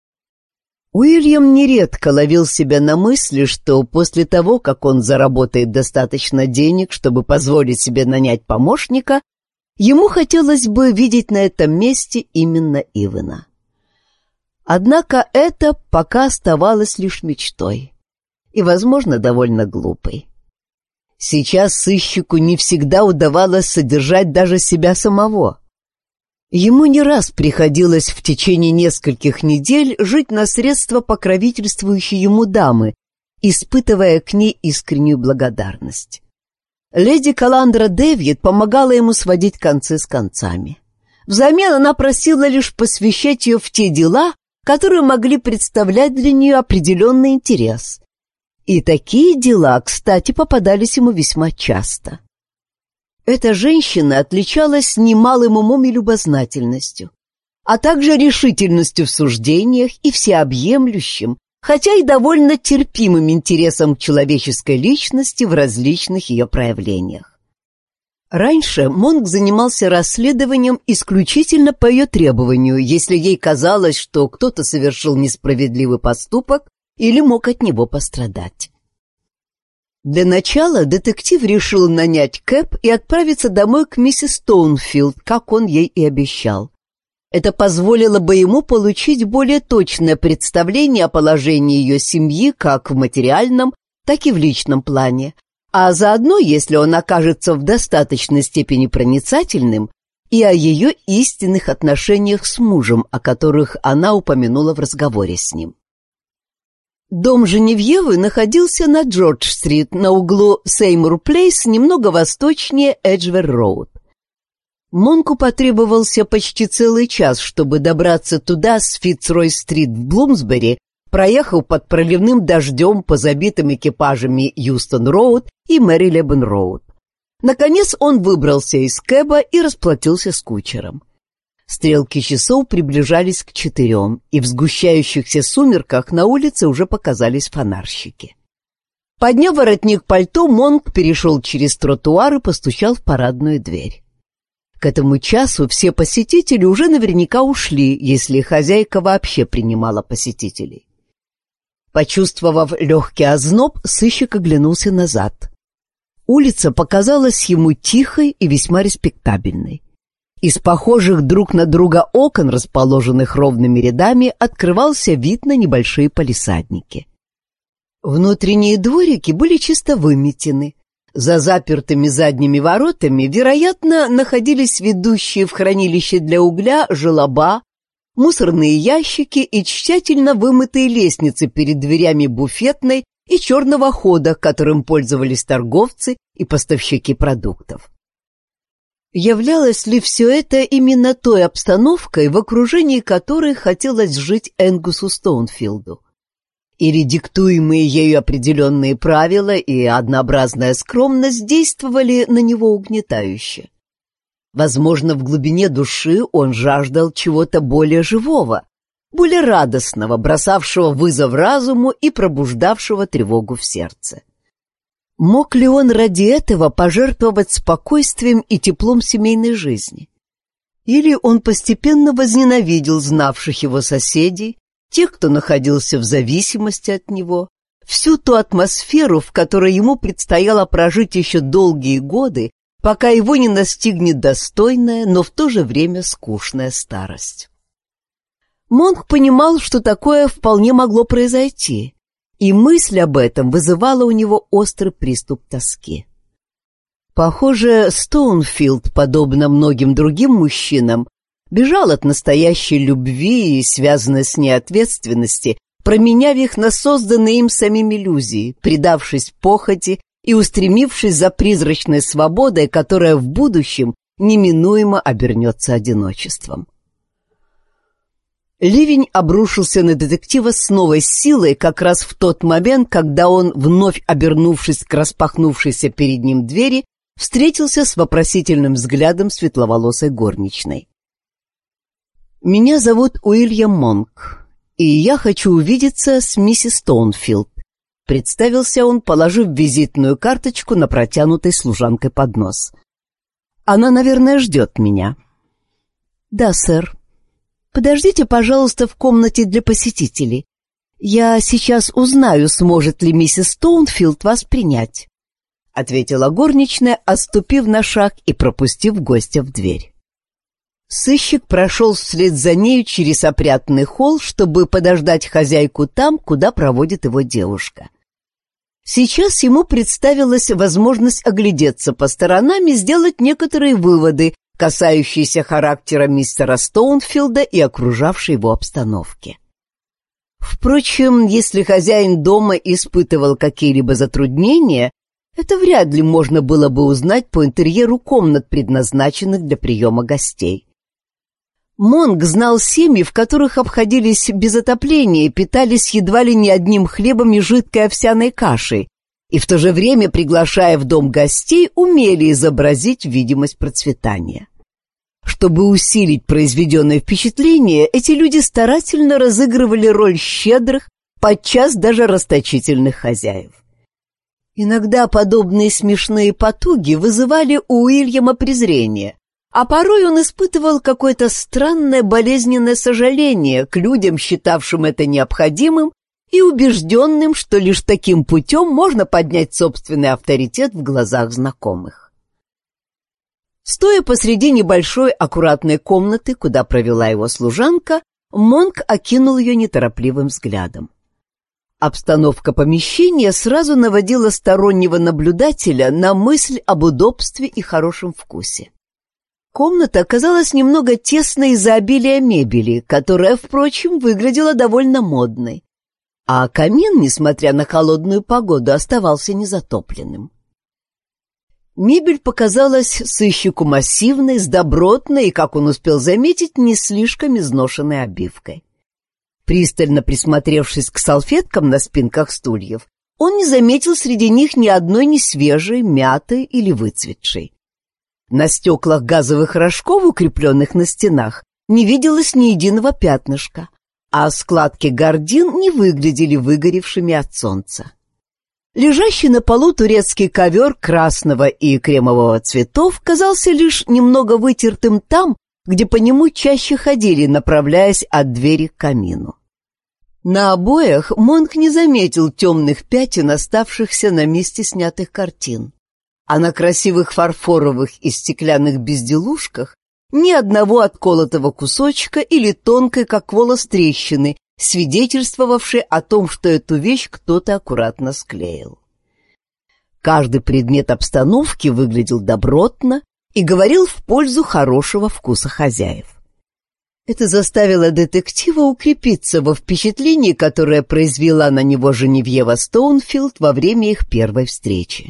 Уильям нередко ловил себя на мысли, что после того, как он заработает достаточно денег, чтобы позволить себе нанять помощника, ему хотелось бы видеть на этом месте именно Ивана. Однако это пока оставалось лишь мечтой, и, возможно, довольно глупой. Сейчас сыщику не всегда удавалось содержать даже себя самого. Ему не раз приходилось в течение нескольких недель жить на средства покровительствующей ему дамы, испытывая к ней искреннюю благодарность. Леди Каландра Дэвид помогала ему сводить концы с концами. Взамен она просила лишь посвящать ее в те дела, которые могли представлять для нее определенный интерес. И такие дела, кстати, попадались ему весьма часто. Эта женщина отличалась немалым умом и любознательностью, а также решительностью в суждениях и всеобъемлющим, хотя и довольно терпимым интересом к человеческой личности в различных ее проявлениях. Раньше Монк занимался расследованием исключительно по ее требованию, если ей казалось, что кто-то совершил несправедливый поступок или мог от него пострадать. Для начала детектив решил нанять кэб и отправиться домой к миссис Стоунфилд, как он ей и обещал. Это позволило бы ему получить более точное представление о положении ее семьи как в материальном, так и в личном плане, а заодно, если он окажется в достаточной степени проницательным, и о ее истинных отношениях с мужем, о которых она упомянула в разговоре с ним. Дом Женевьевы находился на Джордж-стрит на углу Сеймур-Плейс, немного восточнее Эджвер-Роуд. Монку потребовался почти целый час, чтобы добраться туда с Фицрой-стрит в Блумсбери, проехав под проливным дождем по забитым экипажами Юстон-Роуд и Мэрилебен-Роуд. Наконец он выбрался из кэба и расплатился с кучером. Стрелки часов приближались к 4, и в сгущающихся сумерках на улице уже показались фонарщики. Подняв воротник пальто, Монк перешел через тротуар и постучал в парадную дверь. К этому часу все посетители уже наверняка ушли, если хозяйка вообще принимала посетителей. Почувствовав легкий озноб, сыщик оглянулся назад. Улица показалась ему тихой и весьма респектабельной. Из похожих друг на друга окон, расположенных ровными рядами, открывался вид на небольшие палисадники. Внутренние дворики были чисто выметены. За запертыми задними воротами, вероятно, находились ведущие в хранилище для угля желоба, мусорные ящики и тщательно вымытые лестницы перед дверями буфетной и черного хода, которым пользовались торговцы и поставщики продуктов. Являлось ли все это именно той обстановкой, в окружении которой хотелось жить Энгусу Стоунфилду? Или диктуемые ею определенные правила и однообразная скромность действовали на него угнетающе? Возможно, в глубине души он жаждал чего-то более живого, более радостного, бросавшего вызов разуму и пробуждавшего тревогу в сердце. Мог ли он ради этого пожертвовать спокойствием и теплом семейной жизни? Или он постепенно возненавидел знавших его соседей, тех, кто находился в зависимости от него, всю ту атмосферу, в которой ему предстояло прожить еще долгие годы, пока его не настигнет достойная, но в то же время скучная старость? Монк понимал, что такое вполне могло произойти, и мысль об этом вызывала у него острый приступ тоски. Похоже, Стоунфилд, подобно многим другим мужчинам, бежал от настоящей любви и связанной с ней ответственности, променяв их на созданные им самим иллюзии, предавшись похоти и устремившись за призрачной свободой, которая в будущем неминуемо обернется одиночеством. Ливень обрушился на детектива с новой силой как раз в тот момент, когда он, вновь обернувшись к распахнувшейся перед ним двери, встретился с вопросительным взглядом светловолосой горничной. «Меня зовут Уильям Монк. и я хочу увидеться с миссис Стоунфилд», — представился он, положив визитную карточку на протянутый служанкой поднос. «Она, наверное, ждет меня». «Да, сэр. Подождите, пожалуйста, в комнате для посетителей. Я сейчас узнаю, сможет ли миссис Стоунфилд вас принять», — ответила горничная, отступив на шаг и пропустив гостя в дверь. Сыщик прошел вслед за нею через опрятный холл, чтобы подождать хозяйку там, куда проводит его девушка. Сейчас ему представилась возможность оглядеться по сторонам и сделать некоторые выводы, касающиеся характера мистера Стоунфилда и окружавшей его обстановки. Впрочем, если хозяин дома испытывал какие-либо затруднения, это вряд ли можно было бы узнать по интерьеру комнат, предназначенных для приема гостей. Монк знал семьи, в которых обходились без отопления и питались едва ли не одним хлебом и жидкой овсяной кашей, и в то же время, приглашая в дом гостей, умели изобразить видимость процветания. Чтобы усилить произведенное впечатление, эти люди старательно разыгрывали роль щедрых, подчас даже расточительных хозяев. Иногда подобные смешные потуги вызывали у Уильяма презрение, а порой он испытывал какое-то странное болезненное сожаление к людям, считавшим это необходимым и убежденным, что лишь таким путем можно поднять собственный авторитет в глазах знакомых. Стоя посреди небольшой аккуратной комнаты, куда провела его служанка, Монк окинул ее неторопливым взглядом. Обстановка помещения сразу наводила стороннего наблюдателя на мысль об удобстве и хорошем вкусе. Комната оказалась немного тесной из-за обилия мебели, которая, впрочем, выглядела довольно модной, а камин, несмотря на холодную погоду, оставался незатопленным. Мебель показалась сыщику массивной, с добротной и, как он успел заметить, не слишком изношенной обивкой. Пристально присмотревшись к салфеткам на спинках стульев, он не заметил среди них ни одной несвежей, мятой или выцветшей. На стеклах газовых рожков, укрепленных на стенах, не виделось ни единого пятнышка, а складки гардин не выглядели выгоревшими от солнца. Лежащий на полу турецкий ковер красного и кремового цветов казался лишь немного вытертым там, где по нему чаще ходили, направляясь от двери к камину. На обоях Монк не заметил темных пятен, оставшихся на месте снятых картин, а на красивых фарфоровых и стеклянных безделушках ни одного отколотого кусочка или тонкой, как волос, трещины, свидетельствовавшей о том, что эту вещь кто-то аккуратно склеил. Каждый предмет обстановки выглядел добротно и говорил в пользу хорошего вкуса хозяев. Это заставило детектива укрепиться во впечатлении, которое произвела на него Женевьева Стоунфилд во время их первой встречи.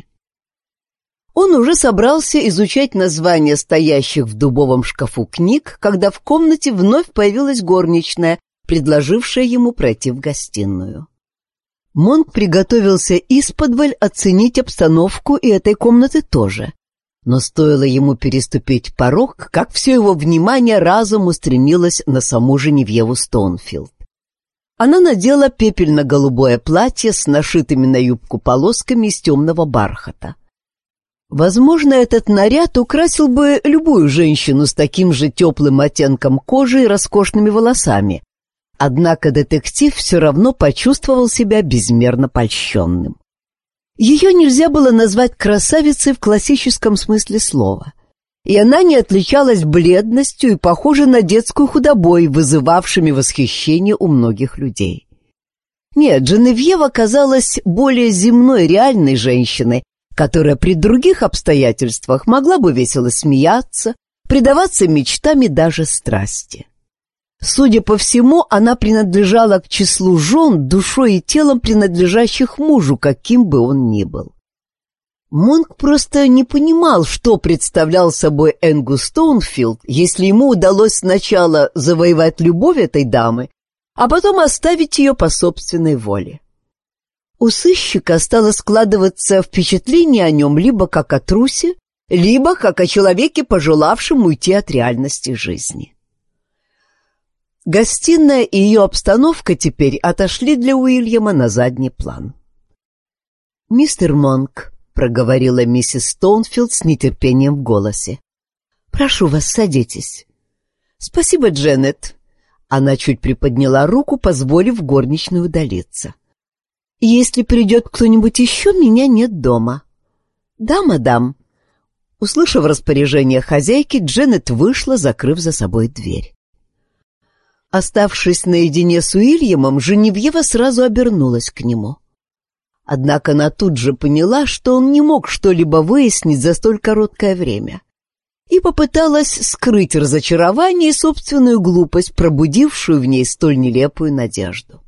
Он уже собрался изучать названия стоящих в дубовом шкафу книг, когда в комнате вновь появилась горничная, предложившая ему пройти в гостиную. Монк приготовился исподволь оценить обстановку и этой комнаты тоже. Но стоило ему переступить порог, как все его внимание разом устремилось на саму Женевьеву Стоунфилд. Она надела пепельно-голубое платье с нашитыми на юбку полосками из темного бархата. Возможно, этот наряд украсил бы любую женщину с таким же теплым оттенком кожи и роскошными волосами, однако детектив все равно почувствовал себя безмерно польщенным. Ее нельзя было назвать красавицей в классическом смысле слова, и она не отличалась бледностью и похожа на детскую худобой, вызывавшими восхищение у многих людей. Нет, Женевьева казалась более земной, реальной женщиной, которая при других обстоятельствах могла бы весело смеяться, предаваться мечтам и даже страсти. Судя по всему, она принадлежала к числу жен, душой и телом принадлежащих мужу, каким бы он ни был. Монк просто не понимал, что представлял собой Энгус Стоунфилд, если ему удалось сначала завоевать любовь этой дамы, а потом оставить ее по собственной воле. У сыщика стало складываться впечатление о нем либо как о трусе, либо как о человеке, пожелавшем уйти от реальности жизни. Гостиная и ее обстановка теперь отошли для Уильяма на задний план. «Мистер Монк», — проговорила миссис Стоунфилд с нетерпением в голосе, — «прошу вас, садитесь». «Спасибо, Дженнет». Она чуть приподняла руку, позволив горничной удалиться. «Если придет кто-нибудь еще, меня нет дома». «Да, мадам». Услышав распоряжение хозяйки, Дженнет вышла, закрыв за собой дверь. Оставшись наедине с Уильямом, Женевьева сразу обернулась к нему. Однако она тут же поняла, что он не мог что-либо выяснить за столь короткое время, и попыталась скрыть разочарование и собственную глупость, пробудившую в ней столь нелепую надежду.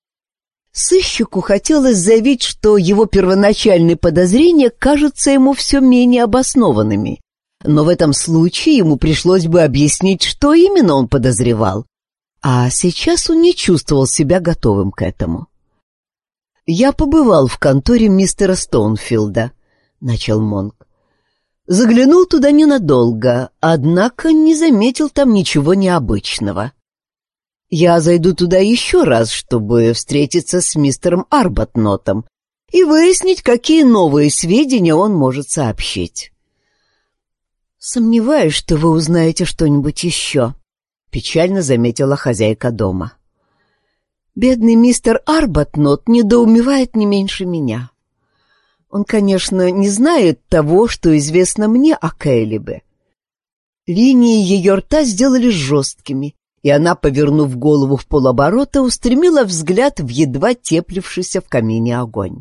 Сыщику хотелось заявить, что его первоначальные подозрения кажутся ему все менее обоснованными, но в этом случае ему пришлось бы объяснить, что именно он подозревал, а сейчас он не чувствовал себя готовым к этому. «Я побывал в конторе мистера Стоунфилда», — начал Монк. «Заглянул туда ненадолго, однако не заметил там ничего необычного. Я зайду туда еще раз, чтобы встретиться с мистером Арбатнотом и выяснить, какие новые сведения он может сообщить». «Сомневаюсь, что вы узнаете что-нибудь еще», — печально заметила хозяйка дома. «Бедный мистер Арбатнот недоумевает не меньше меня. Он, конечно, не знает того, что известно мне о Кэлибе». Линии ее рта сделались жесткими, и она, повернув голову в полоборота, устремила взгляд в едва теплившийся в камине огонь.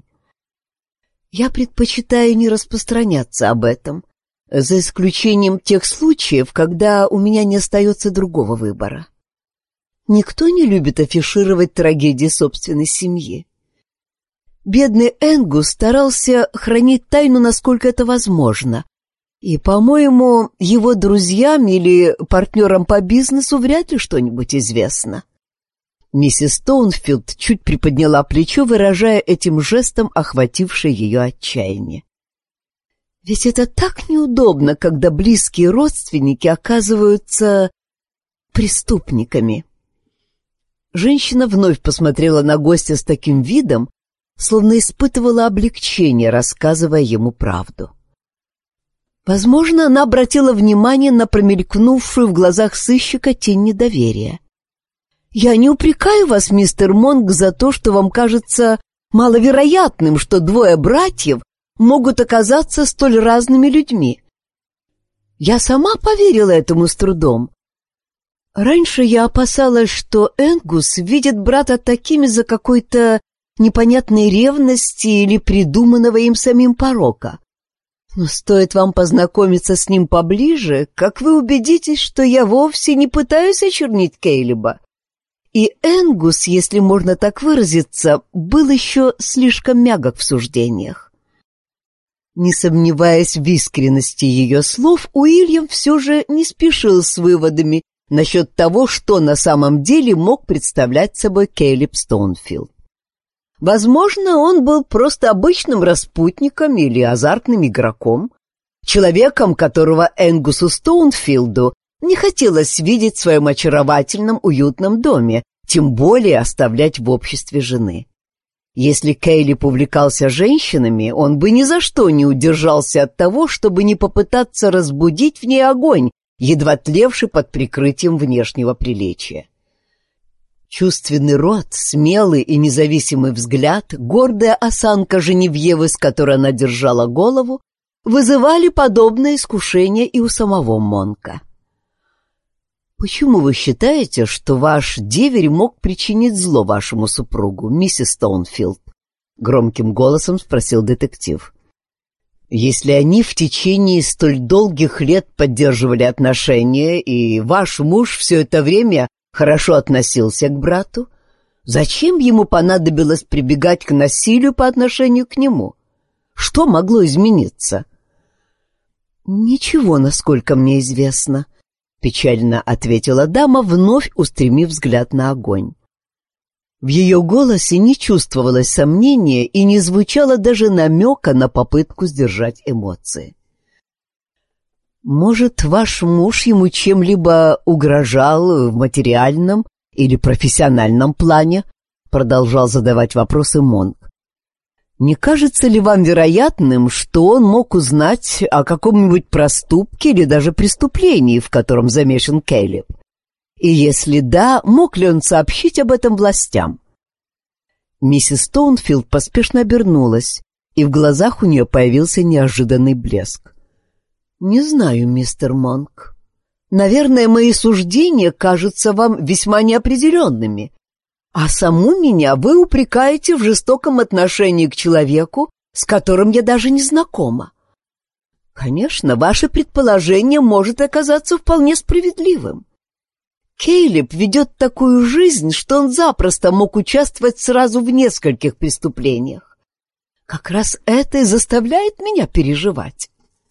«Я предпочитаю не распространяться об этом, за исключением тех случаев, когда у меня не остается другого выбора. Никто не любит афишировать трагедии собственной семьи. Бедный Энгус старался хранить тайну, насколько это возможно, и, по-моему, его друзьям или партнерам по бизнесу вряд ли что-нибудь известно». Миссис Стоунфилд чуть приподняла плечо, выражая этим жестом охватившее ее отчаяние. «Ведь это так неудобно, когда близкие родственники оказываются преступниками». Женщина вновь посмотрела на гостя с таким видом, словно испытывала облегчение, рассказывая ему правду. Возможно, она обратила внимание на промелькнувшую в глазах сыщика тень недоверия. «Я не упрекаю вас, мистер Монк, за то, что вам кажется маловероятным, что двое братьев могут оказаться столь разными людьми. Я сама поверила этому с трудом. Раньше я опасалась, что Энгус видит брата таким из-за какой-то непонятной ревности или придуманного им самим порока. Но стоит вам познакомиться с ним поближе, как вы убедитесь, что я вовсе не пытаюсь очернить Кейлиба. И Энгус, если можно так выразиться, был еще слишком мягок в суждениях». Не сомневаясь в искренности ее слов, Уильям все же не спешил с выводами насчет того, что на самом деле мог представлять собой Кейлиб Стоунфилд. Возможно, он был просто обычным распутником или азартным игроком, человеком, которого Энгусу Стоунфилду не хотелось видеть в своем очаровательном уютном доме, тем более оставлять в обществе жены. Если Кейлиб увлекался женщинами, он бы ни за что не удержался от того, чтобы не попытаться разбудить в ней огонь, едва тлевший под прикрытием внешнего приличия. Чувственный рот, смелый и независимый взгляд, гордая осанка Женевьевы, с которой она держала голову, вызывали подобное искушение и у самого Монка. «Почему вы считаете, что ваш деверь мог причинить зло вашему супругу, миссис Стоунфилд?» — громким голосом спросил детектив. «Если они в течение столь долгих лет поддерживали отношения, и ваш муж все это время хорошо относился к брату, зачем ему понадобилось прибегать к насилию по отношению к нему? Что могло измениться?» «Ничего, насколько мне известно», — печально ответила дама, вновь устремив взгляд на огонь. В ее голосе не чувствовалось сомнения и не звучало даже намека на попытку сдержать эмоции. «Может, ваш муж ему чем-либо угрожал в материальном или профессиональном плане?» — продолжал задавать вопросы Монк. «Не кажется ли вам вероятным, что он мог узнать о каком-нибудь проступке или даже преступлении, в котором замешан Кейлеб? И если да, мог ли он сообщить об этом властям?» Миссис Стоунфилд поспешно обернулась, и в глазах у нее появился неожиданный блеск. «Не знаю, мистер Монк. Наверное, мои суждения кажутся вам весьма неопределенными, а саму меня вы упрекаете в жестоком отношении к человеку, с которым я даже не знакома. Конечно, ваше предположение может оказаться вполне справедливым. Кейлеб ведет такую жизнь, что он запросто мог участвовать сразу в нескольких преступлениях. Как раз это и заставляет меня переживать».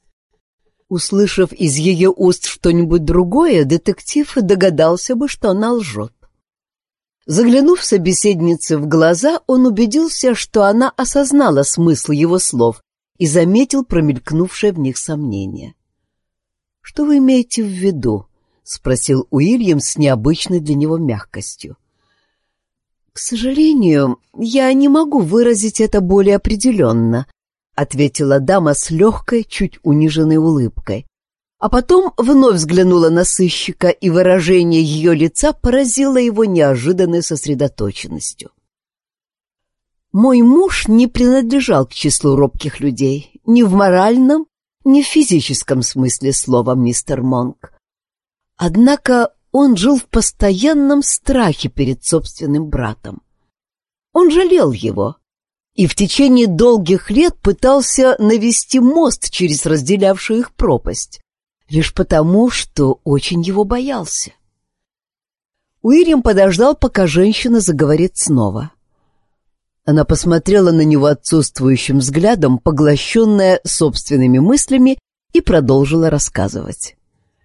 Услышав из ее уст что-нибудь другое, детектив догадался бы, что она лжет. Заглянув собеседнице в глаза, он убедился, что она осознала смысл его слов и заметил промелькнувшее в них сомнение. «Что вы имеете в виду?» — спросил Уильям с необычной для него мягкостью. «К сожалению, я не могу выразить это более определенно», — ответила дама с легкой, чуть униженной улыбкой. А потом вновь взглянула на сыщика, и выражение ее лица поразило его неожиданной сосредоточенностью. «Мой муж не принадлежал к числу робких людей, ни в моральном, ни в физическом смысле слова, мистер Монк. Однако он жил в постоянном страхе перед собственным братом. Он жалел его и в течение долгих лет пытался навести мост через разделявшую их пропасть, лишь потому, что очень его боялся». Уильям подождал, пока женщина заговорит снова. Она посмотрела на него отсутствующим взглядом, поглощенная собственными мыслями, и продолжила рассказывать.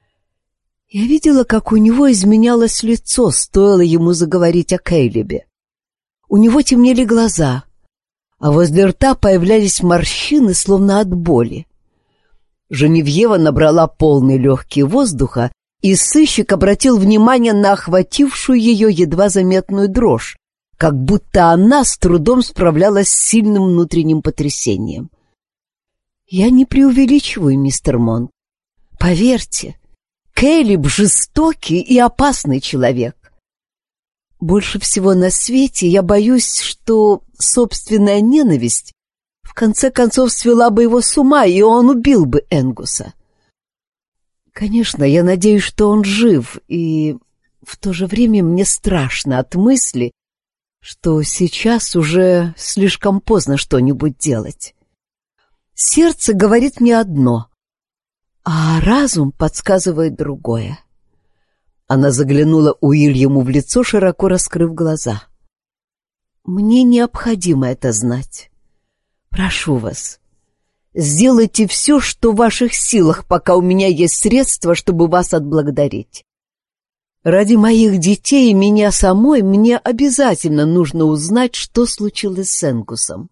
«Я видела, как у него изменялось лицо, стоило ему заговорить о Кейлебе. У него темнели глаза, а возле рта появлялись морщины, словно от боли. Женевьева набрала полные легкие воздуха, и сыщик обратил внимание на охватившую ее едва заметную дрожь, как будто она с трудом справлялась с сильным внутренним потрясением. «Я не преувеличиваю, мистер Монк. Поверьте, Кейлеб жестокий и опасный человек. Больше всего на свете я боюсь, что собственная ненависть в конце концов свела бы его с ума, и он убил бы Энгуса. Конечно, я надеюсь, что он жив, и в то же время мне страшно от мысли, что сейчас уже слишком поздно что-нибудь делать. Сердце говорит мне одно, а разум подсказывает другое». Она заглянула Уильяму в лицо, широко раскрыв глаза. «Мне необходимо это знать. Прошу вас, сделайте все, что в ваших силах, пока у меня есть средства, чтобы вас отблагодарить. Ради моих детей и меня самой мне обязательно нужно узнать, что случилось с Энгусом».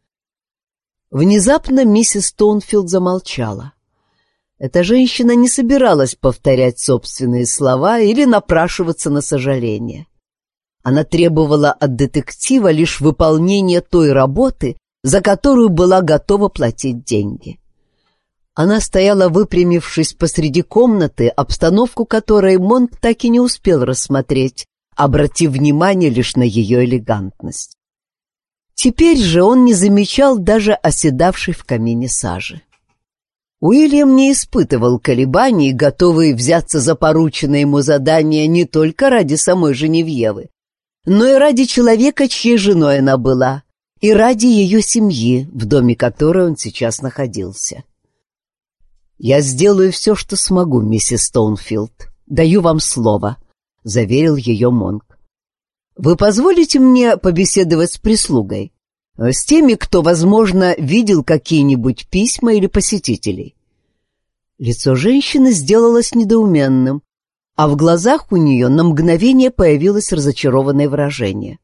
Внезапно миссис Стоунфилд замолчала. Эта женщина не собиралась повторять собственные слова или напрашиваться на сожаление. Она требовала от детектива лишь выполнения той работы, за которую была готова платить деньги. Она стояла, выпрямившись посреди комнаты, обстановку которой Монк так и не успел рассмотреть, обратив внимание лишь на ее элегантность. Теперь же он не замечал даже оседавшей в камине сажи. Уильям не испытывал колебаний, готовый взяться за порученное ему задание не только ради самой Женевьевы, но и ради человека, чьей женой она была, и ради ее семьи, в доме которой он сейчас находился. «Я сделаю все, что смогу, миссис Стоунфилд. Даю вам слово», — заверил ее Монк. «Вы позволите мне побеседовать с прислугой? С теми, кто, возможно, видел какие-нибудь письма или посетителей?» Лицо женщины сделалось недоуменным, а в глазах у нее на мгновение появилось разочарованное выражение.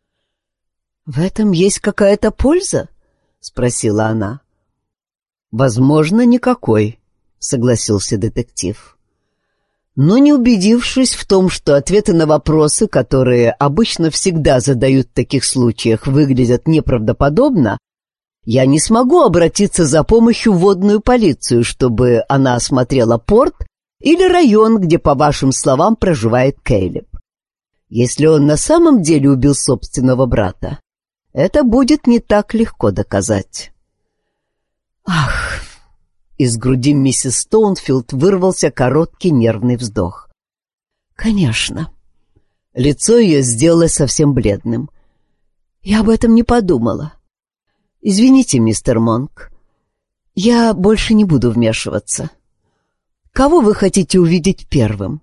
«В этом есть какая-то польза?» — спросила она. «Возможно, никакой», — согласился детектив. Но не убедившись в том, что ответы на вопросы, которые обычно всегда задают в таких случаях, выглядят неправдоподобно, я не смогу обратиться за помощью в водную полицию, чтобы она осмотрела порт или район, где, по вашим словам, проживает Кейлеб. Если он на самом деле убил собственного брата, это будет не так легко доказать. Ах! Из груди миссис Стоунфилд вырвался короткий нервный вздох. Конечно. Лицо ее сделалось совсем бледным. Я об этом не подумала. Извините, мистер Монк. Я больше не буду вмешиваться. Кого вы хотите увидеть первым?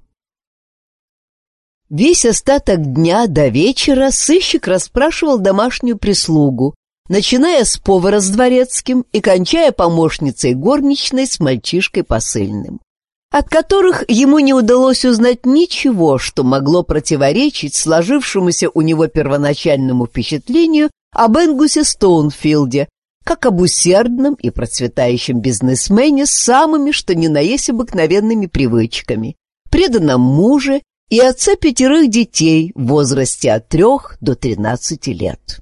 Весь остаток дня до вечера сыщик расспрашивал домашнюю прислугу, начиная с повара с дворецким и кончая помощницей горничной с мальчишкой посыльным, от которых ему не удалось узнать ничего, что могло противоречить сложившемуся у него первоначальному впечатлению об Энгусе Стоунфилде, как об усердном и процветающем бизнесмене с самыми что ни на есть обыкновенными привычками, преданном муже и отце 5 детей в возрасте от 3 до 13 лет.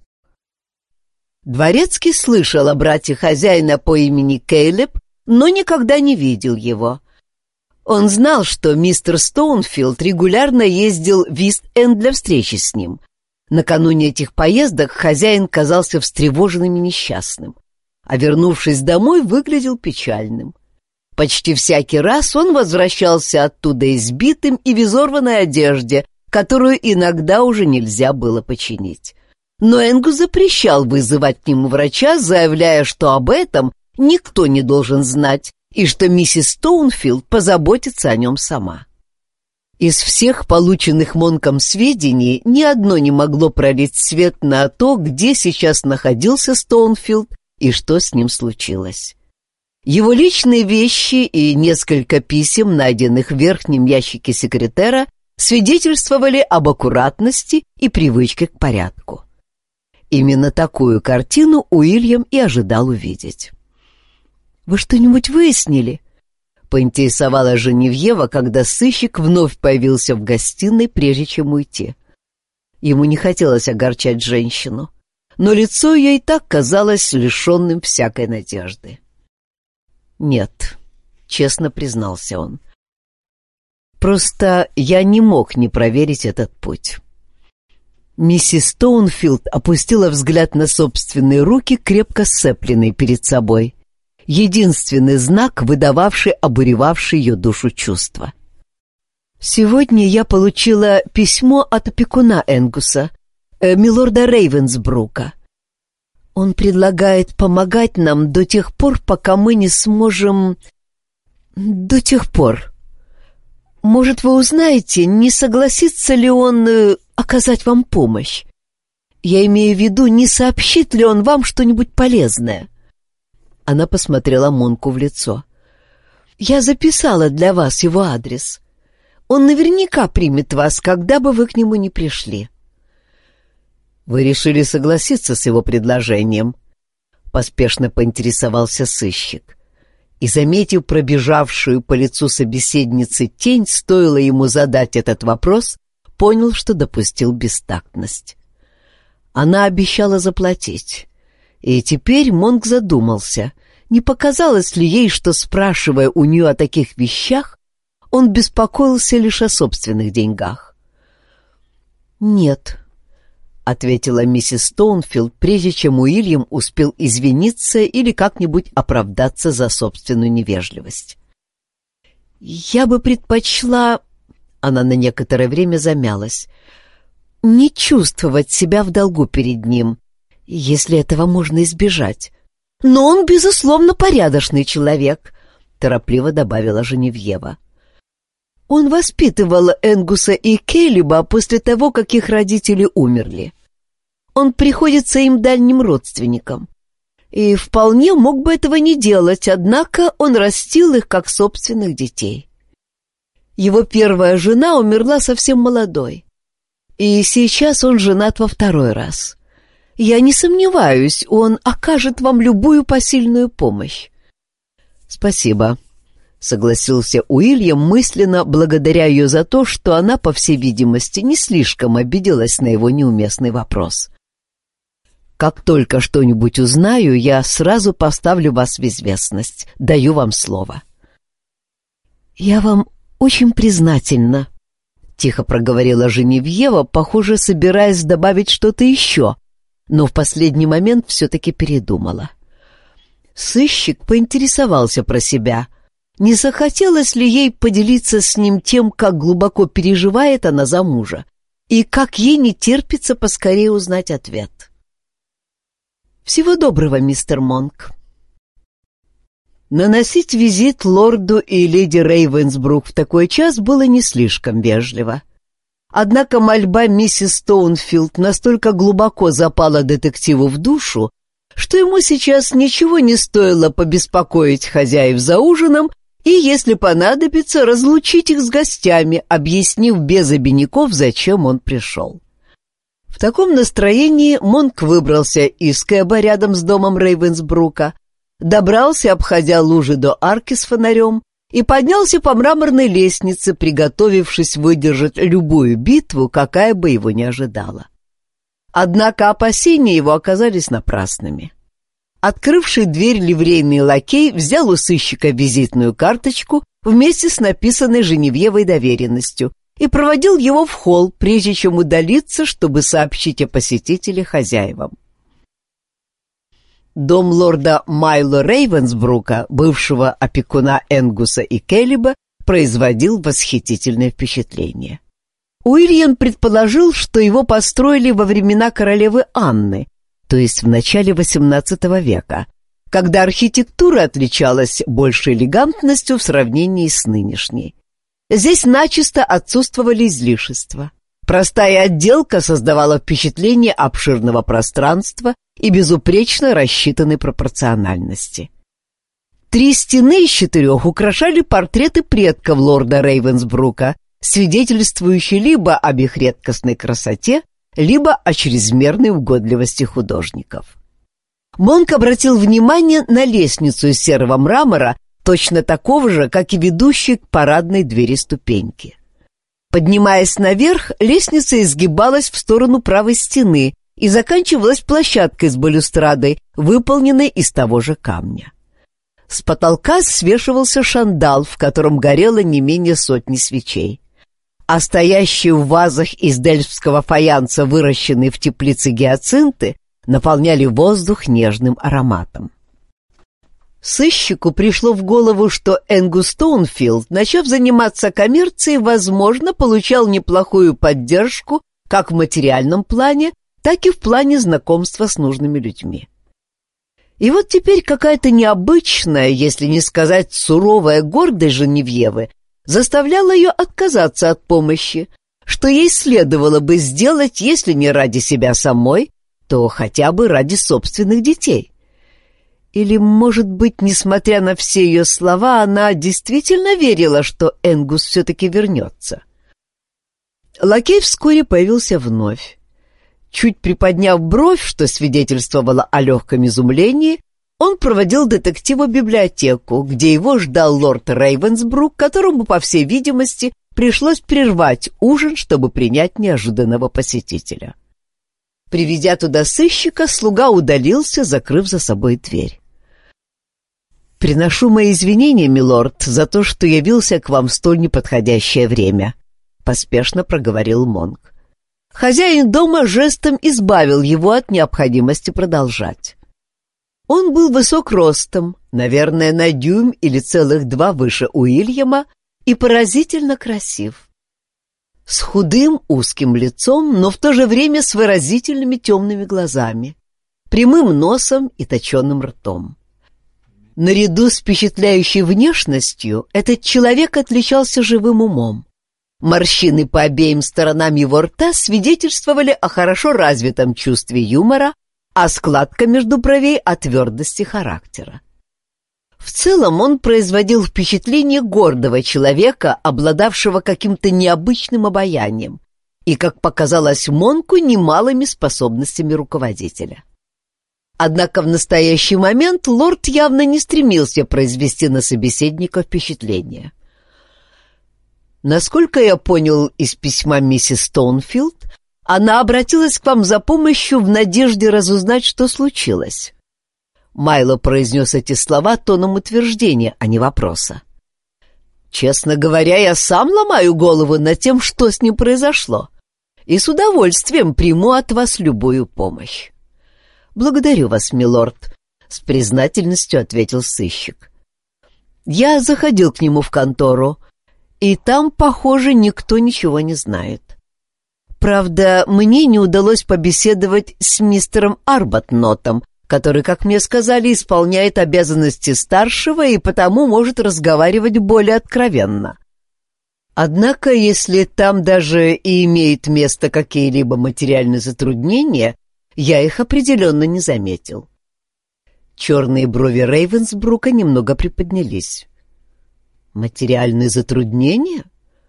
Дворецкий слышал о брате хозяина по имени Кейлеб, но никогда не видел его. Он знал, что мистер Стоунфилд регулярно ездил в Ист-Энд для встречи с ним. Накануне этих поездок хозяин казался встревоженным и несчастным, а вернувшись домой, выглядел печальным. Почти всякий раз он возвращался оттуда избитым и в изорванной одежде, которую иногда уже нельзя было починить. Но Энгус запрещал вызывать к нему врача, заявляя, что об этом никто не должен знать и что миссис Стоунфилд позаботится о нем сама. Из всех полученных Монком сведений ни одно не могло пролить свет на то, где сейчас находился Стоунфилд и что с ним случилось. Его личные вещи и несколько писем, найденных в верхнем ящике секретера, свидетельствовали об аккуратности и привычке к порядку. Именно такую картину Уильям и ожидал увидеть. «Вы что-нибудь выяснили?» — поинтересовалась Женевьева, когда сыщик вновь появился в гостиной, прежде чем уйти. Ему не хотелось огорчать женщину, но лицо ее и так казалось лишенным всякой надежды. «Нет», — честно признался он. «Просто я не мог не проверить этот путь». Миссис Стоунфилд опустила взгляд на собственные руки, крепко сцепленные перед собой. Единственный знак, выдававший обуревавшее ее душу чувства. «Сегодня я получила письмо от опекуна Энгуса, милорда Рейвенсбрука. Он предлагает помогать нам до тех пор, пока мы не сможем... До тех пор. Может, вы узнаете, не согласится ли он оказать вам помощь? Я имею в виду, не сообщит ли он вам что-нибудь полезное?» Она посмотрела Монку в лицо. «Я записала для вас его адрес. Он наверняка примет вас, когда бы вы к нему не пришли». «Вы решили согласиться с его предложением?» — поспешно поинтересовался сыщик. И, заметив пробежавшую по лицу собеседницы тень, стоило ему задать этот вопрос, понял, что допустил бестактность. Она обещала заплатить. И теперь Монк задумался, не показалось ли ей, что, спрашивая у нее о таких вещах, он беспокоился лишь о собственных деньгах. «Нет», — ответила миссис Стоунфилд, прежде чем Уильям успел извиниться или как-нибудь оправдаться за собственную невежливость. «Я бы предпочла...» — она на некоторое время замялась. «Не чувствовать себя в долгу перед ним, если этого можно избежать. Но он, безусловно, порядочный человек», — торопливо добавила Женевьева. «Он воспитывал Энгуса и Кейлеба после того, как их родители умерли. Он приходится им дальним родственникам. И вполне мог бы этого не делать, однако он растил их как собственных детей. Его первая жена умерла совсем молодой, и сейчас он женат во 2-й раз. Я не сомневаюсь, он окажет вам любую посильную помощь». «Спасибо», — согласился Уильям, мысленно благодаря ее за то, что она, по всей видимости, не слишком обиделась на его неуместный вопрос. «Как только что-нибудь узнаю, я сразу поставлю вас в известность. Даю вам слово». «Я вам очень признательна», — тихо проговорила Женевьева, похоже, собираясь добавить что-то еще, но в последний момент все-таки передумала. Сыщик поинтересовался про себя, не захотелось ли ей поделиться с ним тем, как глубоко переживает она за мужа, и как ей не терпится поскорее узнать ответ. «Всего доброго, мистер Монк». Наносить визит лорду и леди Рейвенсбрук в такой час было не слишком вежливо. Однако мольба миссис Стоунфилд настолько глубоко запала детективу в душу, что ему сейчас ничего не стоило побеспокоить хозяев за ужином и, если понадобится, разлучить их с гостями, объяснив без обиняков, зачем он пришел. В таком настроении Монк выбрался из кэба рядом с домом Рейвенсбрука, добрался, обходя лужи, до арки с фонарем и поднялся по мраморной лестнице, приготовившись выдержать любую битву, какая бы его ни ожидала. Однако опасения его оказались напрасными. Открывший дверь ливрейный лакей взял у сыщика визитную карточку вместе с написанной Женевьевой доверенностью и проводил его в холл, прежде чем удалиться, чтобы сообщить о посетителе хозяевам. Дом лорда Майло Рейвенсбрука, бывшего опекуна Энгуса и Келлиба, производил восхитительное впечатление. Уильям предположил, что его построили во времена королевы Анны, то есть в начале XVIII века, когда архитектура отличалась большей элегантностью в сравнении с нынешней. Здесь начисто отсутствовали излишества. Простая отделка создавала впечатление обширного пространства и безупречно рассчитанной пропорциональности. 3 стены из 4 украшали портреты предков лорда Рейвенсбрука, свидетельствующие либо об их редкостной красоте, либо о чрезмерной угодливости художников. Монк обратил внимание на лестницу из серого мрамора, точно такого же, как и ведущие к парадной двери ступеньки. Поднимаясь наверх, лестница изгибалась в сторону правой стены и заканчивалась площадкой с балюстрадой, выполненной из того же камня. С потолка свешивался шандал, в котором горело не менее 100 свечей. А стоящие в вазах из дельфтского фаянса, выращенные в теплице гиацинты, наполняли воздух нежным ароматом. Сыщику пришло в голову, что Энгус Стоунфилд, начав заниматься коммерцией, возможно, получал неплохую поддержку как в материальном плане, так и в плане знакомства с нужными людьми. И вот теперь какая-то необычная, если не сказать суровая гордость Женевьевы заставляла ее отказаться от помощи, что ей следовало бы сделать, если не ради себя самой, то хотя бы ради собственных детей. Или, может быть, несмотря на все ее слова, она действительно верила, что Энгус все-таки вернется. Лакей вскоре появился вновь. Чуть приподняв бровь, что свидетельствовало о легком изумлении, он проводил детектива в библиотеку, где его ждал лорд Рейвенсбрук, которому, по всей видимости, пришлось прервать ужин, чтобы принять неожиданного посетителя. Приведя туда сыщика, слуга удалился, закрыв за собой дверь. «Приношу мои извинения, милорд, за то, что явился к вам в столь неподходящее время», — поспешно проговорил Монк. Хозяин дома жестом избавил его от необходимости продолжать. Он был высок ростом, наверное, на дюйм или целых 2 выше Уильяма, и поразительно красив. С худым узким лицом, но в то же время с выразительными темными глазами, прямым носом и точенным ртом. Наряду с впечатляющей внешностью этот человек отличался живым умом. Морщины по обеим сторонам его рта свидетельствовали о хорошо развитом чувстве юмора, а складка между бровей о твердости характера. В целом он производил впечатление гордого человека, обладавшего каким-то необычным обаянием и, как показалось Монку, немалыми способностями руководителя. Однако в настоящий момент лорд явно не стремился произвести на собеседника впечатление. Насколько я понял из письма миссис Стоунфилд, она обратилась к вам за помощью в надежде разузнать, что случилось. Майло произнес эти слова тоном утверждения, а не вопроса. Честно говоря, я сам ломаю голову над тем, что с ним произошло, и с удовольствием приму от вас любую помощь. «Благодарю вас, милорд», — с признательностью ответил сыщик. «Я заходил к нему в контору, и там, похоже, никто ничего не знает. Правда, мне не удалось побеседовать с мистером Арбатнотом, который, как мне сказали, исполняет обязанности старшего и потому может разговаривать более откровенно. Однако, если там даже и имеют место какие-либо материальные затруднения, я их определенно не заметил». Черные брови Рейвенсбрука немного приподнялись. «Материальные затруднения?»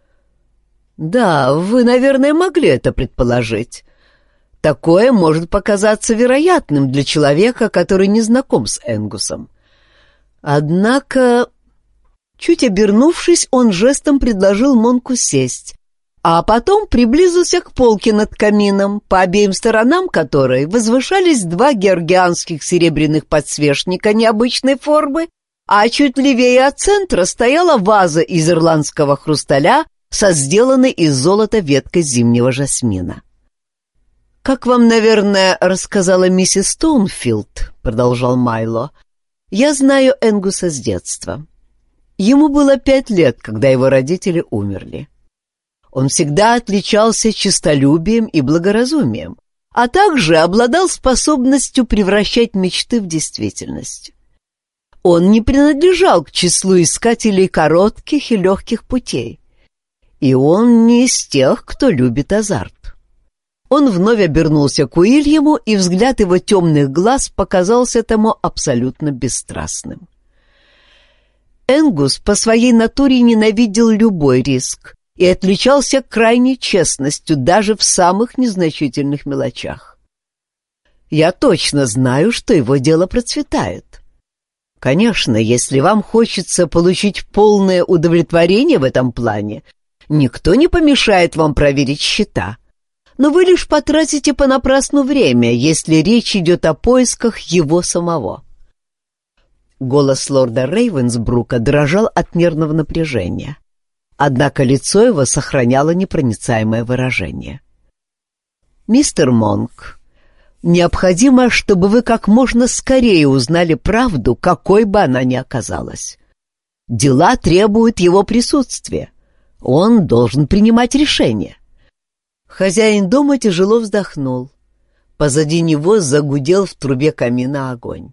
«Да, вы, наверное, могли это предположить. Такое может показаться вероятным для человека, который не знаком с Энгусом. Однако...» Чуть обернувшись, он жестом предложил Монку сесть, а потом приблизился к полке над камином, по обеим сторонам которой возвышались два георгианских серебряных подсвечника необычной формы, а чуть левее от центра стояла ваза из ирландского хрусталя со сделанной из золота веткой зимнего жасмина. «Как вам, наверное, рассказала миссис Стоунфилд, — продолжал Майло, — я знаю Энгуса с детства. Ему было 5 лет, когда его родители умерли. Он всегда отличался честолюбием и благоразумием, а также обладал способностью превращать мечты в действительность. Он не принадлежал к числу искателей коротких и легких путей, и он не из тех, кто любит азарт». Он вновь обернулся к Уильяму, и взгляд его темных глаз показался тому абсолютно бесстрастным. Энгус по своей натуре ненавидел любой риск и отличался крайней честностью даже в самых незначительных мелочах. Я точно знаю, что его дело процветает. Конечно, если вам хочется получить полное удовлетворение в этом плане, никто не помешает вам проверить счета, но вы лишь потратите понапрасну время, если речь идет о поисках его самого. Голос лорда Рейвенсбрука дрожал от нервного напряжения, однако лицо его сохраняло непроницаемое выражение. «Мистер Монк, необходимо, чтобы вы как можно скорее узнали правду, какой бы она ни оказалась. Дела требуют его присутствия. Он должен принимать решения». Хозяин дома тяжело вздохнул. Позади него загудел в трубе камина огонь.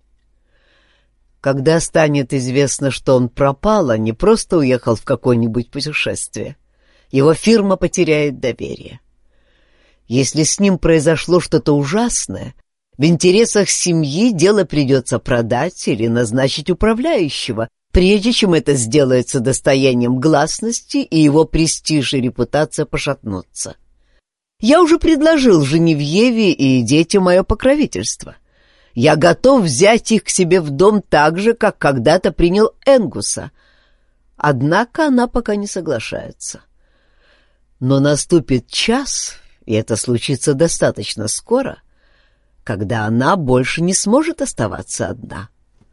Когда станет известно, что он пропал, а не просто уехал в какое-нибудь путешествие, его фирма потеряет доверие. Если с ним произошло что-то ужасное, в интересах семьи дело придется продать или назначить управляющего, прежде чем это сделается достоянием гласности и его престиж и репутация пошатнутся. Я уже предложил Женевьеве и детям мое покровительство. Я готов взять их к себе в дом так же, как когда-то принял Энгуса. Однако она пока не соглашается. Но наступит час, и это случится достаточно скоро, когда она больше не сможет оставаться одна.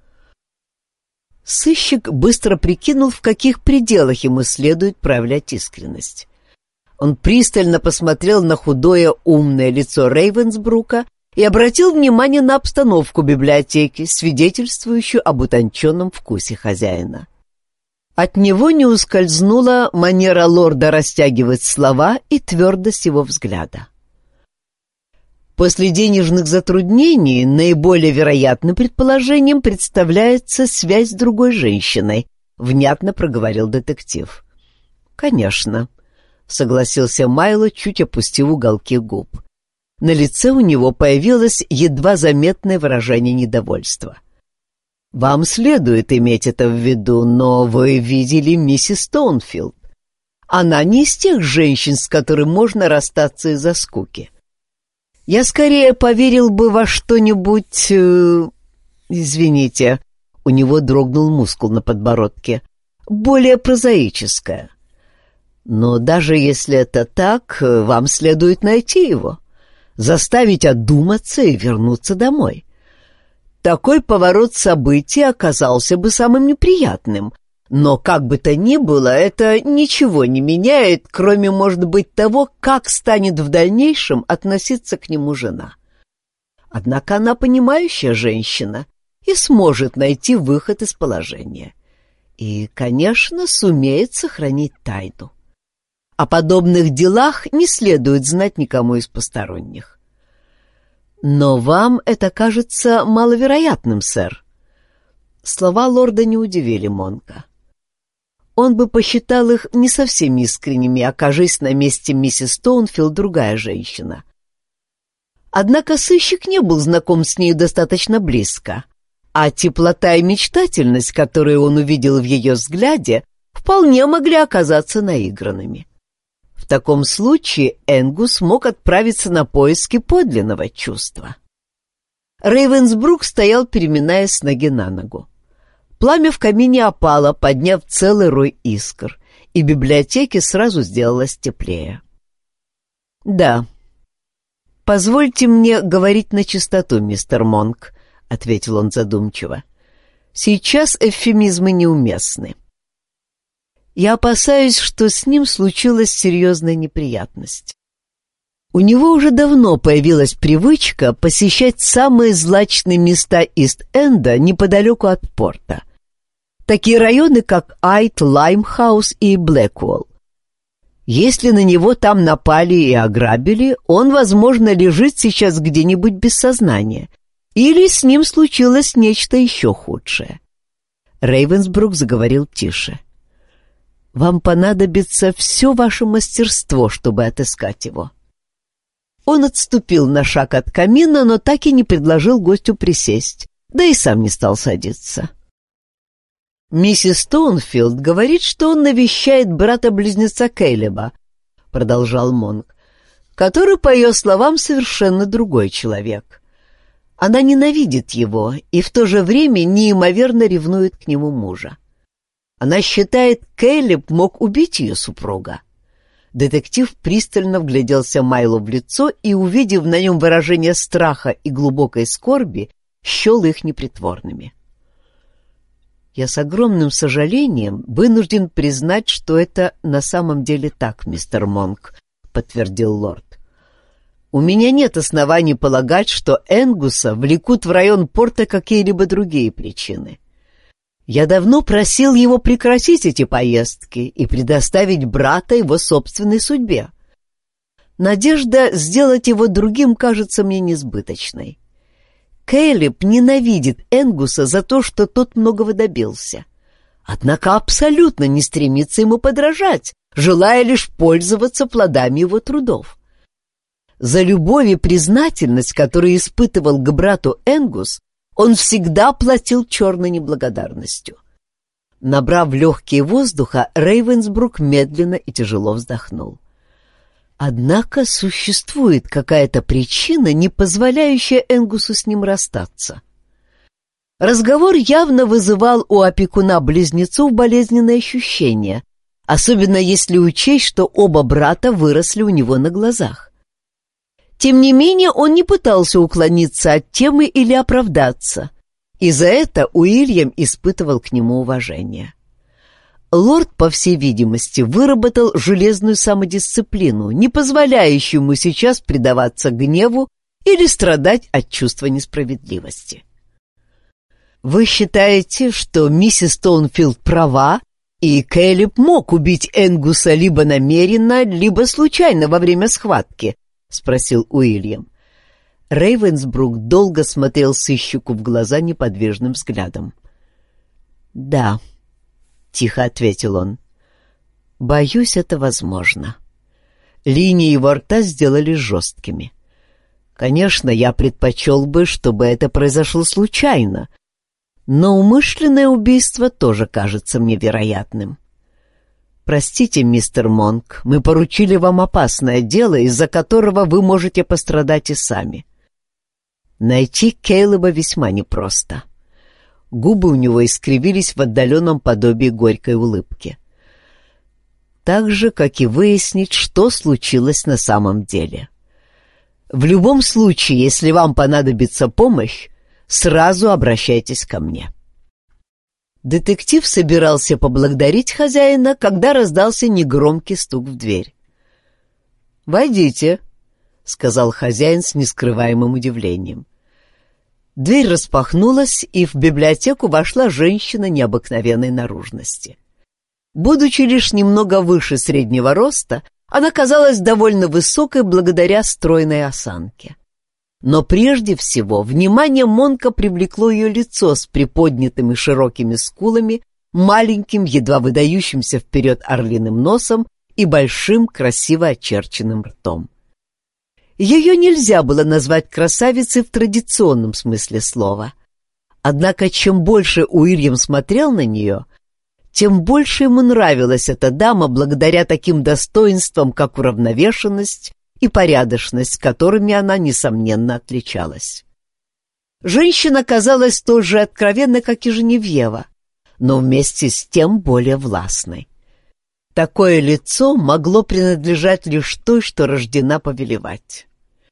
Сыщик быстро прикинул, в каких пределах ему следует проявлять искренность. Он пристально посмотрел на худое умное лицо Рейвенсбрука и обратил внимание на обстановку библиотеки, свидетельствующую об утонченном вкусе хозяина. От него не ускользнула манера лорда растягивать слова и твердость его взгляда. После денежных затруднений наиболее вероятным предположением представляется связь с другой женщиной, внятно проговорил детектив. «Конечно», — согласился Майло, чуть опустив уголки губ. На лице у него появилось едва заметное выражение недовольства. «Вам следует иметь это в виду, но вы видели миссис Стоунфилд. Она не из тех женщин, с которыми можно расстаться из-за скуки. Я скорее поверил бы во что-нибудь... Извините, у него дрогнул мускул на подбородке. Более прозаическое. Но даже если это так, вам следует найти его, заставить одуматься и вернуться домой. Такой поворот событий оказался бы самым неприятным, но как бы то ни было, это ничего не меняет, кроме, может быть, того, как станет в дальнейшем относиться к нему жена. Однако она понимающая женщина и сможет найти выход из положения. И, конечно, сумеет сохранить тайну. О подобных делах не следует знать никому из посторонних. Но вам это кажется маловероятным, сэр. Слова лорда не удивили Монка. Он бы посчитал их не совсем искренними, окажись на месте миссис Стоунфилд другая женщина. Однако сыщик не был знаком с нею достаточно близко, а теплота и мечтательность, которые он увидел в ее взгляде, вполне могли оказаться наигранными. В таком случае Энгус мог отправиться на поиски подлинного чувства. Рейвенсбрук стоял, переминаясь с ноги на ногу. Пламя в камине опало, подняв целый рой искр, и библиотеке сразу сделалось теплее. «Да, позвольте мне говорить начистоту, мистер Монк», — ответил он задумчиво. «Сейчас эвфемизмы неуместны. Я опасаюсь, что с ним случилась серьезная неприятность. У него уже давно появилась привычка посещать самые злачные места Ист-Энда неподалеку от порта. Такие районы, как Айт, Лаймхаус и Блэкволл. Если на него там напали и ограбили, он, возможно, лежит сейчас где-нибудь без сознания. Или с ним случилось нечто еще худшее. Рейвенсбрук заговорил тише. «Вам понадобится все ваше мастерство, чтобы отыскать его». Он отступил на шаг от камина, но так и не предложил гостю присесть, да и сам не стал садиться. «Миссис Стоунфилд говорит, что он навещает брата-близнеца Кэлеба», — продолжал Монк, «который, по ее словам, совершенно другой человек. Она ненавидит его и в то же время неимоверно ревнует к нему мужа. Она считает, Кэлеб мог убить ее супруга». Детектив пристально вгляделся Майлу в лицо и, увидев на нем выражение страха и глубокой скорби, счел их непритворными. «Я с огромным сожалением вынужден признать, что это на самом деле так, мистер Монк», — подтвердил лорд. «У меня нет оснований полагать, что Энгуса влекут в район порта какие-либо другие причины. Я давно просил его прекратить эти поездки и предоставить брата его собственной судьбе. Надежда сделать его другим кажется мне несбыточной. Кэлеб ненавидит Энгуса за то, что тот многого добился. Однако абсолютно не стремится ему подражать, желая лишь пользоваться плодами его трудов. За любовь и признательность, которую испытывал к брату Энгус, он всегда платил черной неблагодарностью. Набрав легкие воздуха, Рейвенсбрук медленно и тяжело вздохнул. Однако существует какая-то причина, не позволяющая Энгусу с ним расстаться. Разговор явно вызывал у опекуна близнецов болезненные ощущения, особенно если учесть, что оба брата выросли у него на глазах. Тем не менее, он не пытался уклониться от темы или оправдаться, и за это Уильям испытывал к нему уважение. Лорд, по всей видимости, выработал железную самодисциплину, не позволяющую ему сейчас предаваться гневу или страдать от чувства несправедливости. «Вы считаете, что миссис Стоунфилд права, и Кэлеб мог убить Энгуса либо намеренно, либо случайно во время схватки?» — спросил Уильям. Рейвенсбрук долго смотрел сыщику в глаза неподвижным взглядом. «Да», — тихо ответил он, — «боюсь, это возможно». Линии его рта сделались жесткими. «Конечно, я предпочел бы, чтобы это произошло случайно, но умышленное убийство тоже кажется мне вероятным». «Простите, мистер Монк, мы поручили вам опасное дело, из-за которого вы можете пострадать и сами. Найти Кейлоба весьма непросто». Губы у него искривились в отдаленном подобии горькой улыбки. Так же, как и выяснить, что случилось на самом деле. В любом случае, если вам понадобится помощь, сразу обращайтесь ко мне. Детектив собирался поблагодарить хозяина, когда раздался негромкий стук в дверь. «Войдите», — сказал хозяин с нескрываемым удивлением. Дверь распахнулась, и в библиотеку вошла женщина необыкновенной наружности. Будучи лишь немного выше среднего роста, она казалась довольно высокой благодаря стройной осанке. Но прежде всего внимание Монка привлекло ее лицо с приподнятыми широкими скулами, маленьким, едва выдающимся вперед орлиным носом и большим, красиво очерченным ртом. Ее нельзя было назвать красавицей в традиционном смысле слова. Однако чем больше Уильям смотрел на нее, тем больше ему нравилась эта дама благодаря таким достоинствам, как уравновешенность и порядочность, которыми она, несомненно, отличалась. Женщина казалась столь же откровенной, как и Женевьева, но вместе с тем более властной. Такое лицо могло принадлежать лишь той, что рождена повелевать.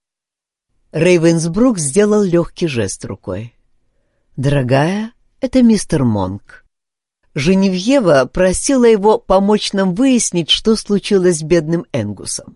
Рейвенсбрук сделал легкий жест рукой. «Дорогая, это мистер Монк». Женевьева просила его помочь нам выяснить, что случилось с бедным Энгусом.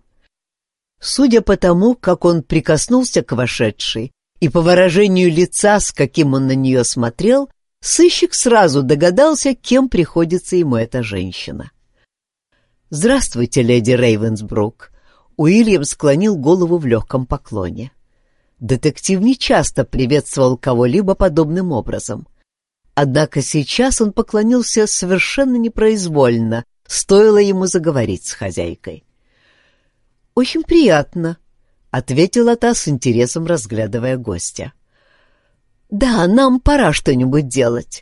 Судя по тому, как он прикоснулся к вошедшей, и по выражению лица, с каким он на нее смотрел, сыщик сразу догадался, кем приходится ему эта женщина. «Здравствуйте, леди Рейвенсбрук». Уильям склонил голову в легком поклоне. Детектив нечасто приветствовал кого-либо подобным образом. Однако сейчас он поклонился совершенно непроизвольно, стоило ему заговорить с хозяйкой. «Очень приятно», — ответила та с интересом, разглядывая гостя. «Да, нам пора что-нибудь делать.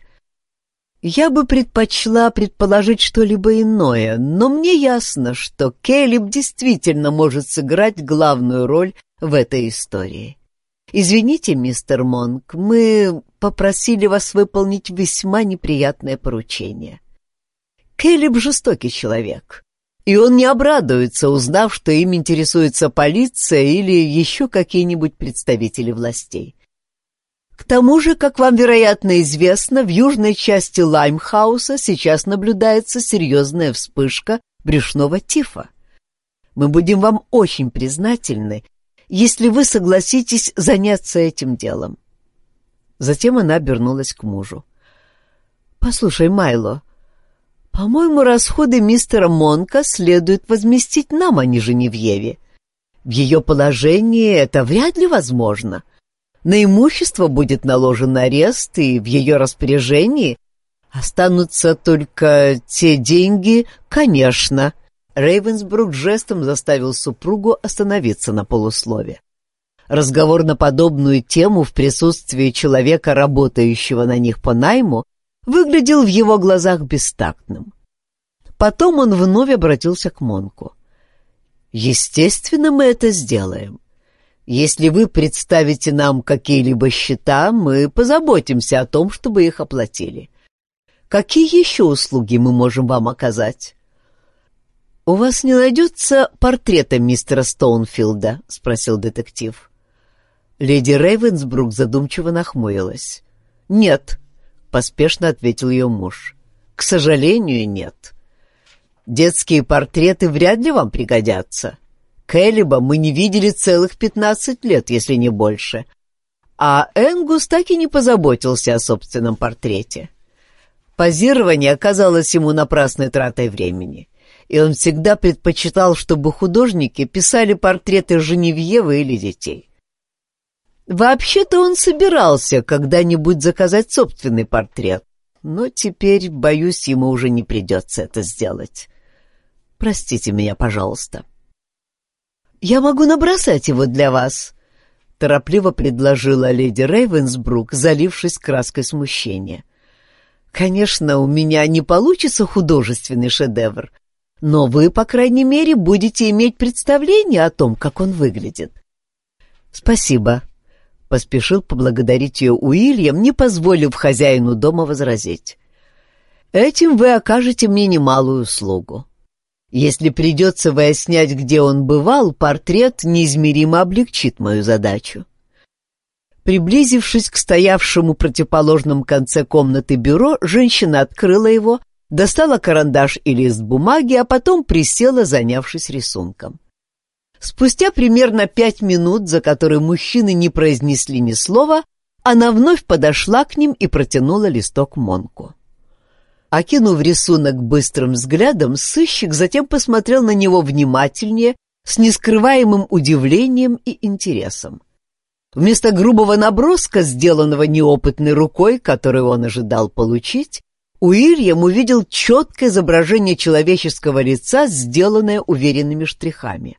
Я бы предпочла предположить что-либо иное, но мне ясно, что Кейлиб действительно может сыграть главную роль в этой истории. Извините, мистер Монк, мы попросили вас выполнить весьма неприятное поручение. Кейлиб жестокий человек, и он не обрадуется, узнав, что им интересуется полиция или еще какие-нибудь представители властей. К тому же, как вам, вероятно, известно, в южной части Лаймхауса сейчас наблюдается серьезная вспышка брюшного тифа. Мы будем вам очень признательны, если вы согласитесь заняться этим делом». Затем она обернулась к мужу. «Послушай, Майло, по-моему, расходы мистера Монка следует возместить нам, а не Женевьеве. В ее положении это вряд ли возможно. На имущество будет наложен арест, и в ее распоряжении останутся только те деньги, конечно». Рейвенсбрук жестом заставил супругу остановиться на полуслове. Разговор на подобную тему в присутствии человека, работающего на них по найму, выглядел в его глазах бестактным. Потом он вновь обратился к Монку. «Естественно, мы это сделаем. Если вы представите нам какие-либо счета, мы позаботимся о том, чтобы их оплатили. Какие еще услуги мы можем вам оказать?» «У вас не найдется портрета мистера Стоунфилда?» — спросил детектив. Леди Рейвенсбрук задумчиво нахмурилась. «Нет», — поспешно ответил ее муж. «К сожалению, нет. Детские портреты вряд ли вам пригодятся. Кейлиба мы не видели целых 15 лет, если не больше. А Энгус так и не позаботился о собственном портрете. Позирование оказалось ему напрасной тратой времени, и он всегда предпочитал, чтобы художники писали портреты Женевьевы или детей. Вообще-то он собирался когда-нибудь заказать собственный портрет, но теперь, боюсь, ему уже не придется это сделать. Простите меня, пожалуйста». «Я могу набросать его для вас», — торопливо предложила леди Рейвенсбрук, залившись краской смущения. «Конечно, у меня не получится художественный шедевр, но вы, по крайней мере, будете иметь представление о том, как он выглядит. Спасибо, — поспешил поблагодарить ее Уильям, не позволив хозяину дома возразить. Этим вы окажете мне немалую услугу. Если придется выяснять, где он бывал, портрет неизмеримо облегчит мою задачу. Приблизившись к стоявшему в противоположном конце комнаты бюро, женщина открыла его, достала карандаш и лист бумаги, а потом присела, занявшись рисунком. Спустя примерно 5 минут, за которые мужчины не произнесли ни слова, она вновь подошла к ним и протянула листок Монку. Окинув рисунок быстрым взглядом, сыщик затем посмотрел на него внимательнее, с нескрываемым удивлением и интересом. Вместо грубого наброска, сделанного неопытной рукой, которую он ожидал получить, Уильям увидел четкое изображение человеческого лица, сделанное уверенными штрихами.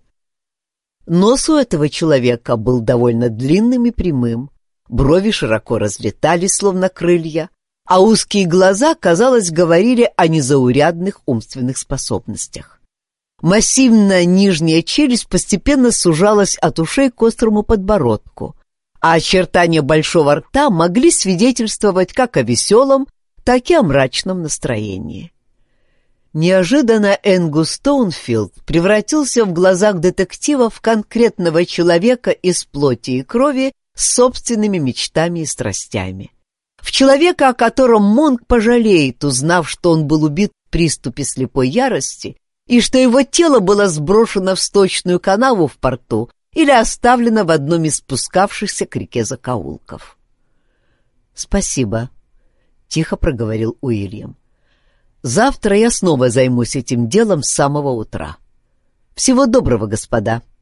Нос у этого человека был довольно длинным и прямым, брови широко разлетались, словно крылья, а узкие глаза, казалось, говорили о незаурядных умственных способностях. Массивная нижняя челюсть постепенно сужалась от ушей к острому подбородку, а очертания большого рта могли свидетельствовать как о веселом, так и о мрачном настроении. Неожиданно Энгус Стоунфилд превратился в глазах детектива в конкретного человека из плоти и крови с собственными мечтами и страстями. В человека, о котором Монк пожалеет, узнав, что он был убит в приступе слепой ярости и что его тело было сброшено в сточную канаву в порту или оставлено в одном из спускавшихся к реке закоулков. «Спасибо», — тихо проговорил Уильям. «Завтра я снова займусь этим делом с самого утра. Всего доброго, господа».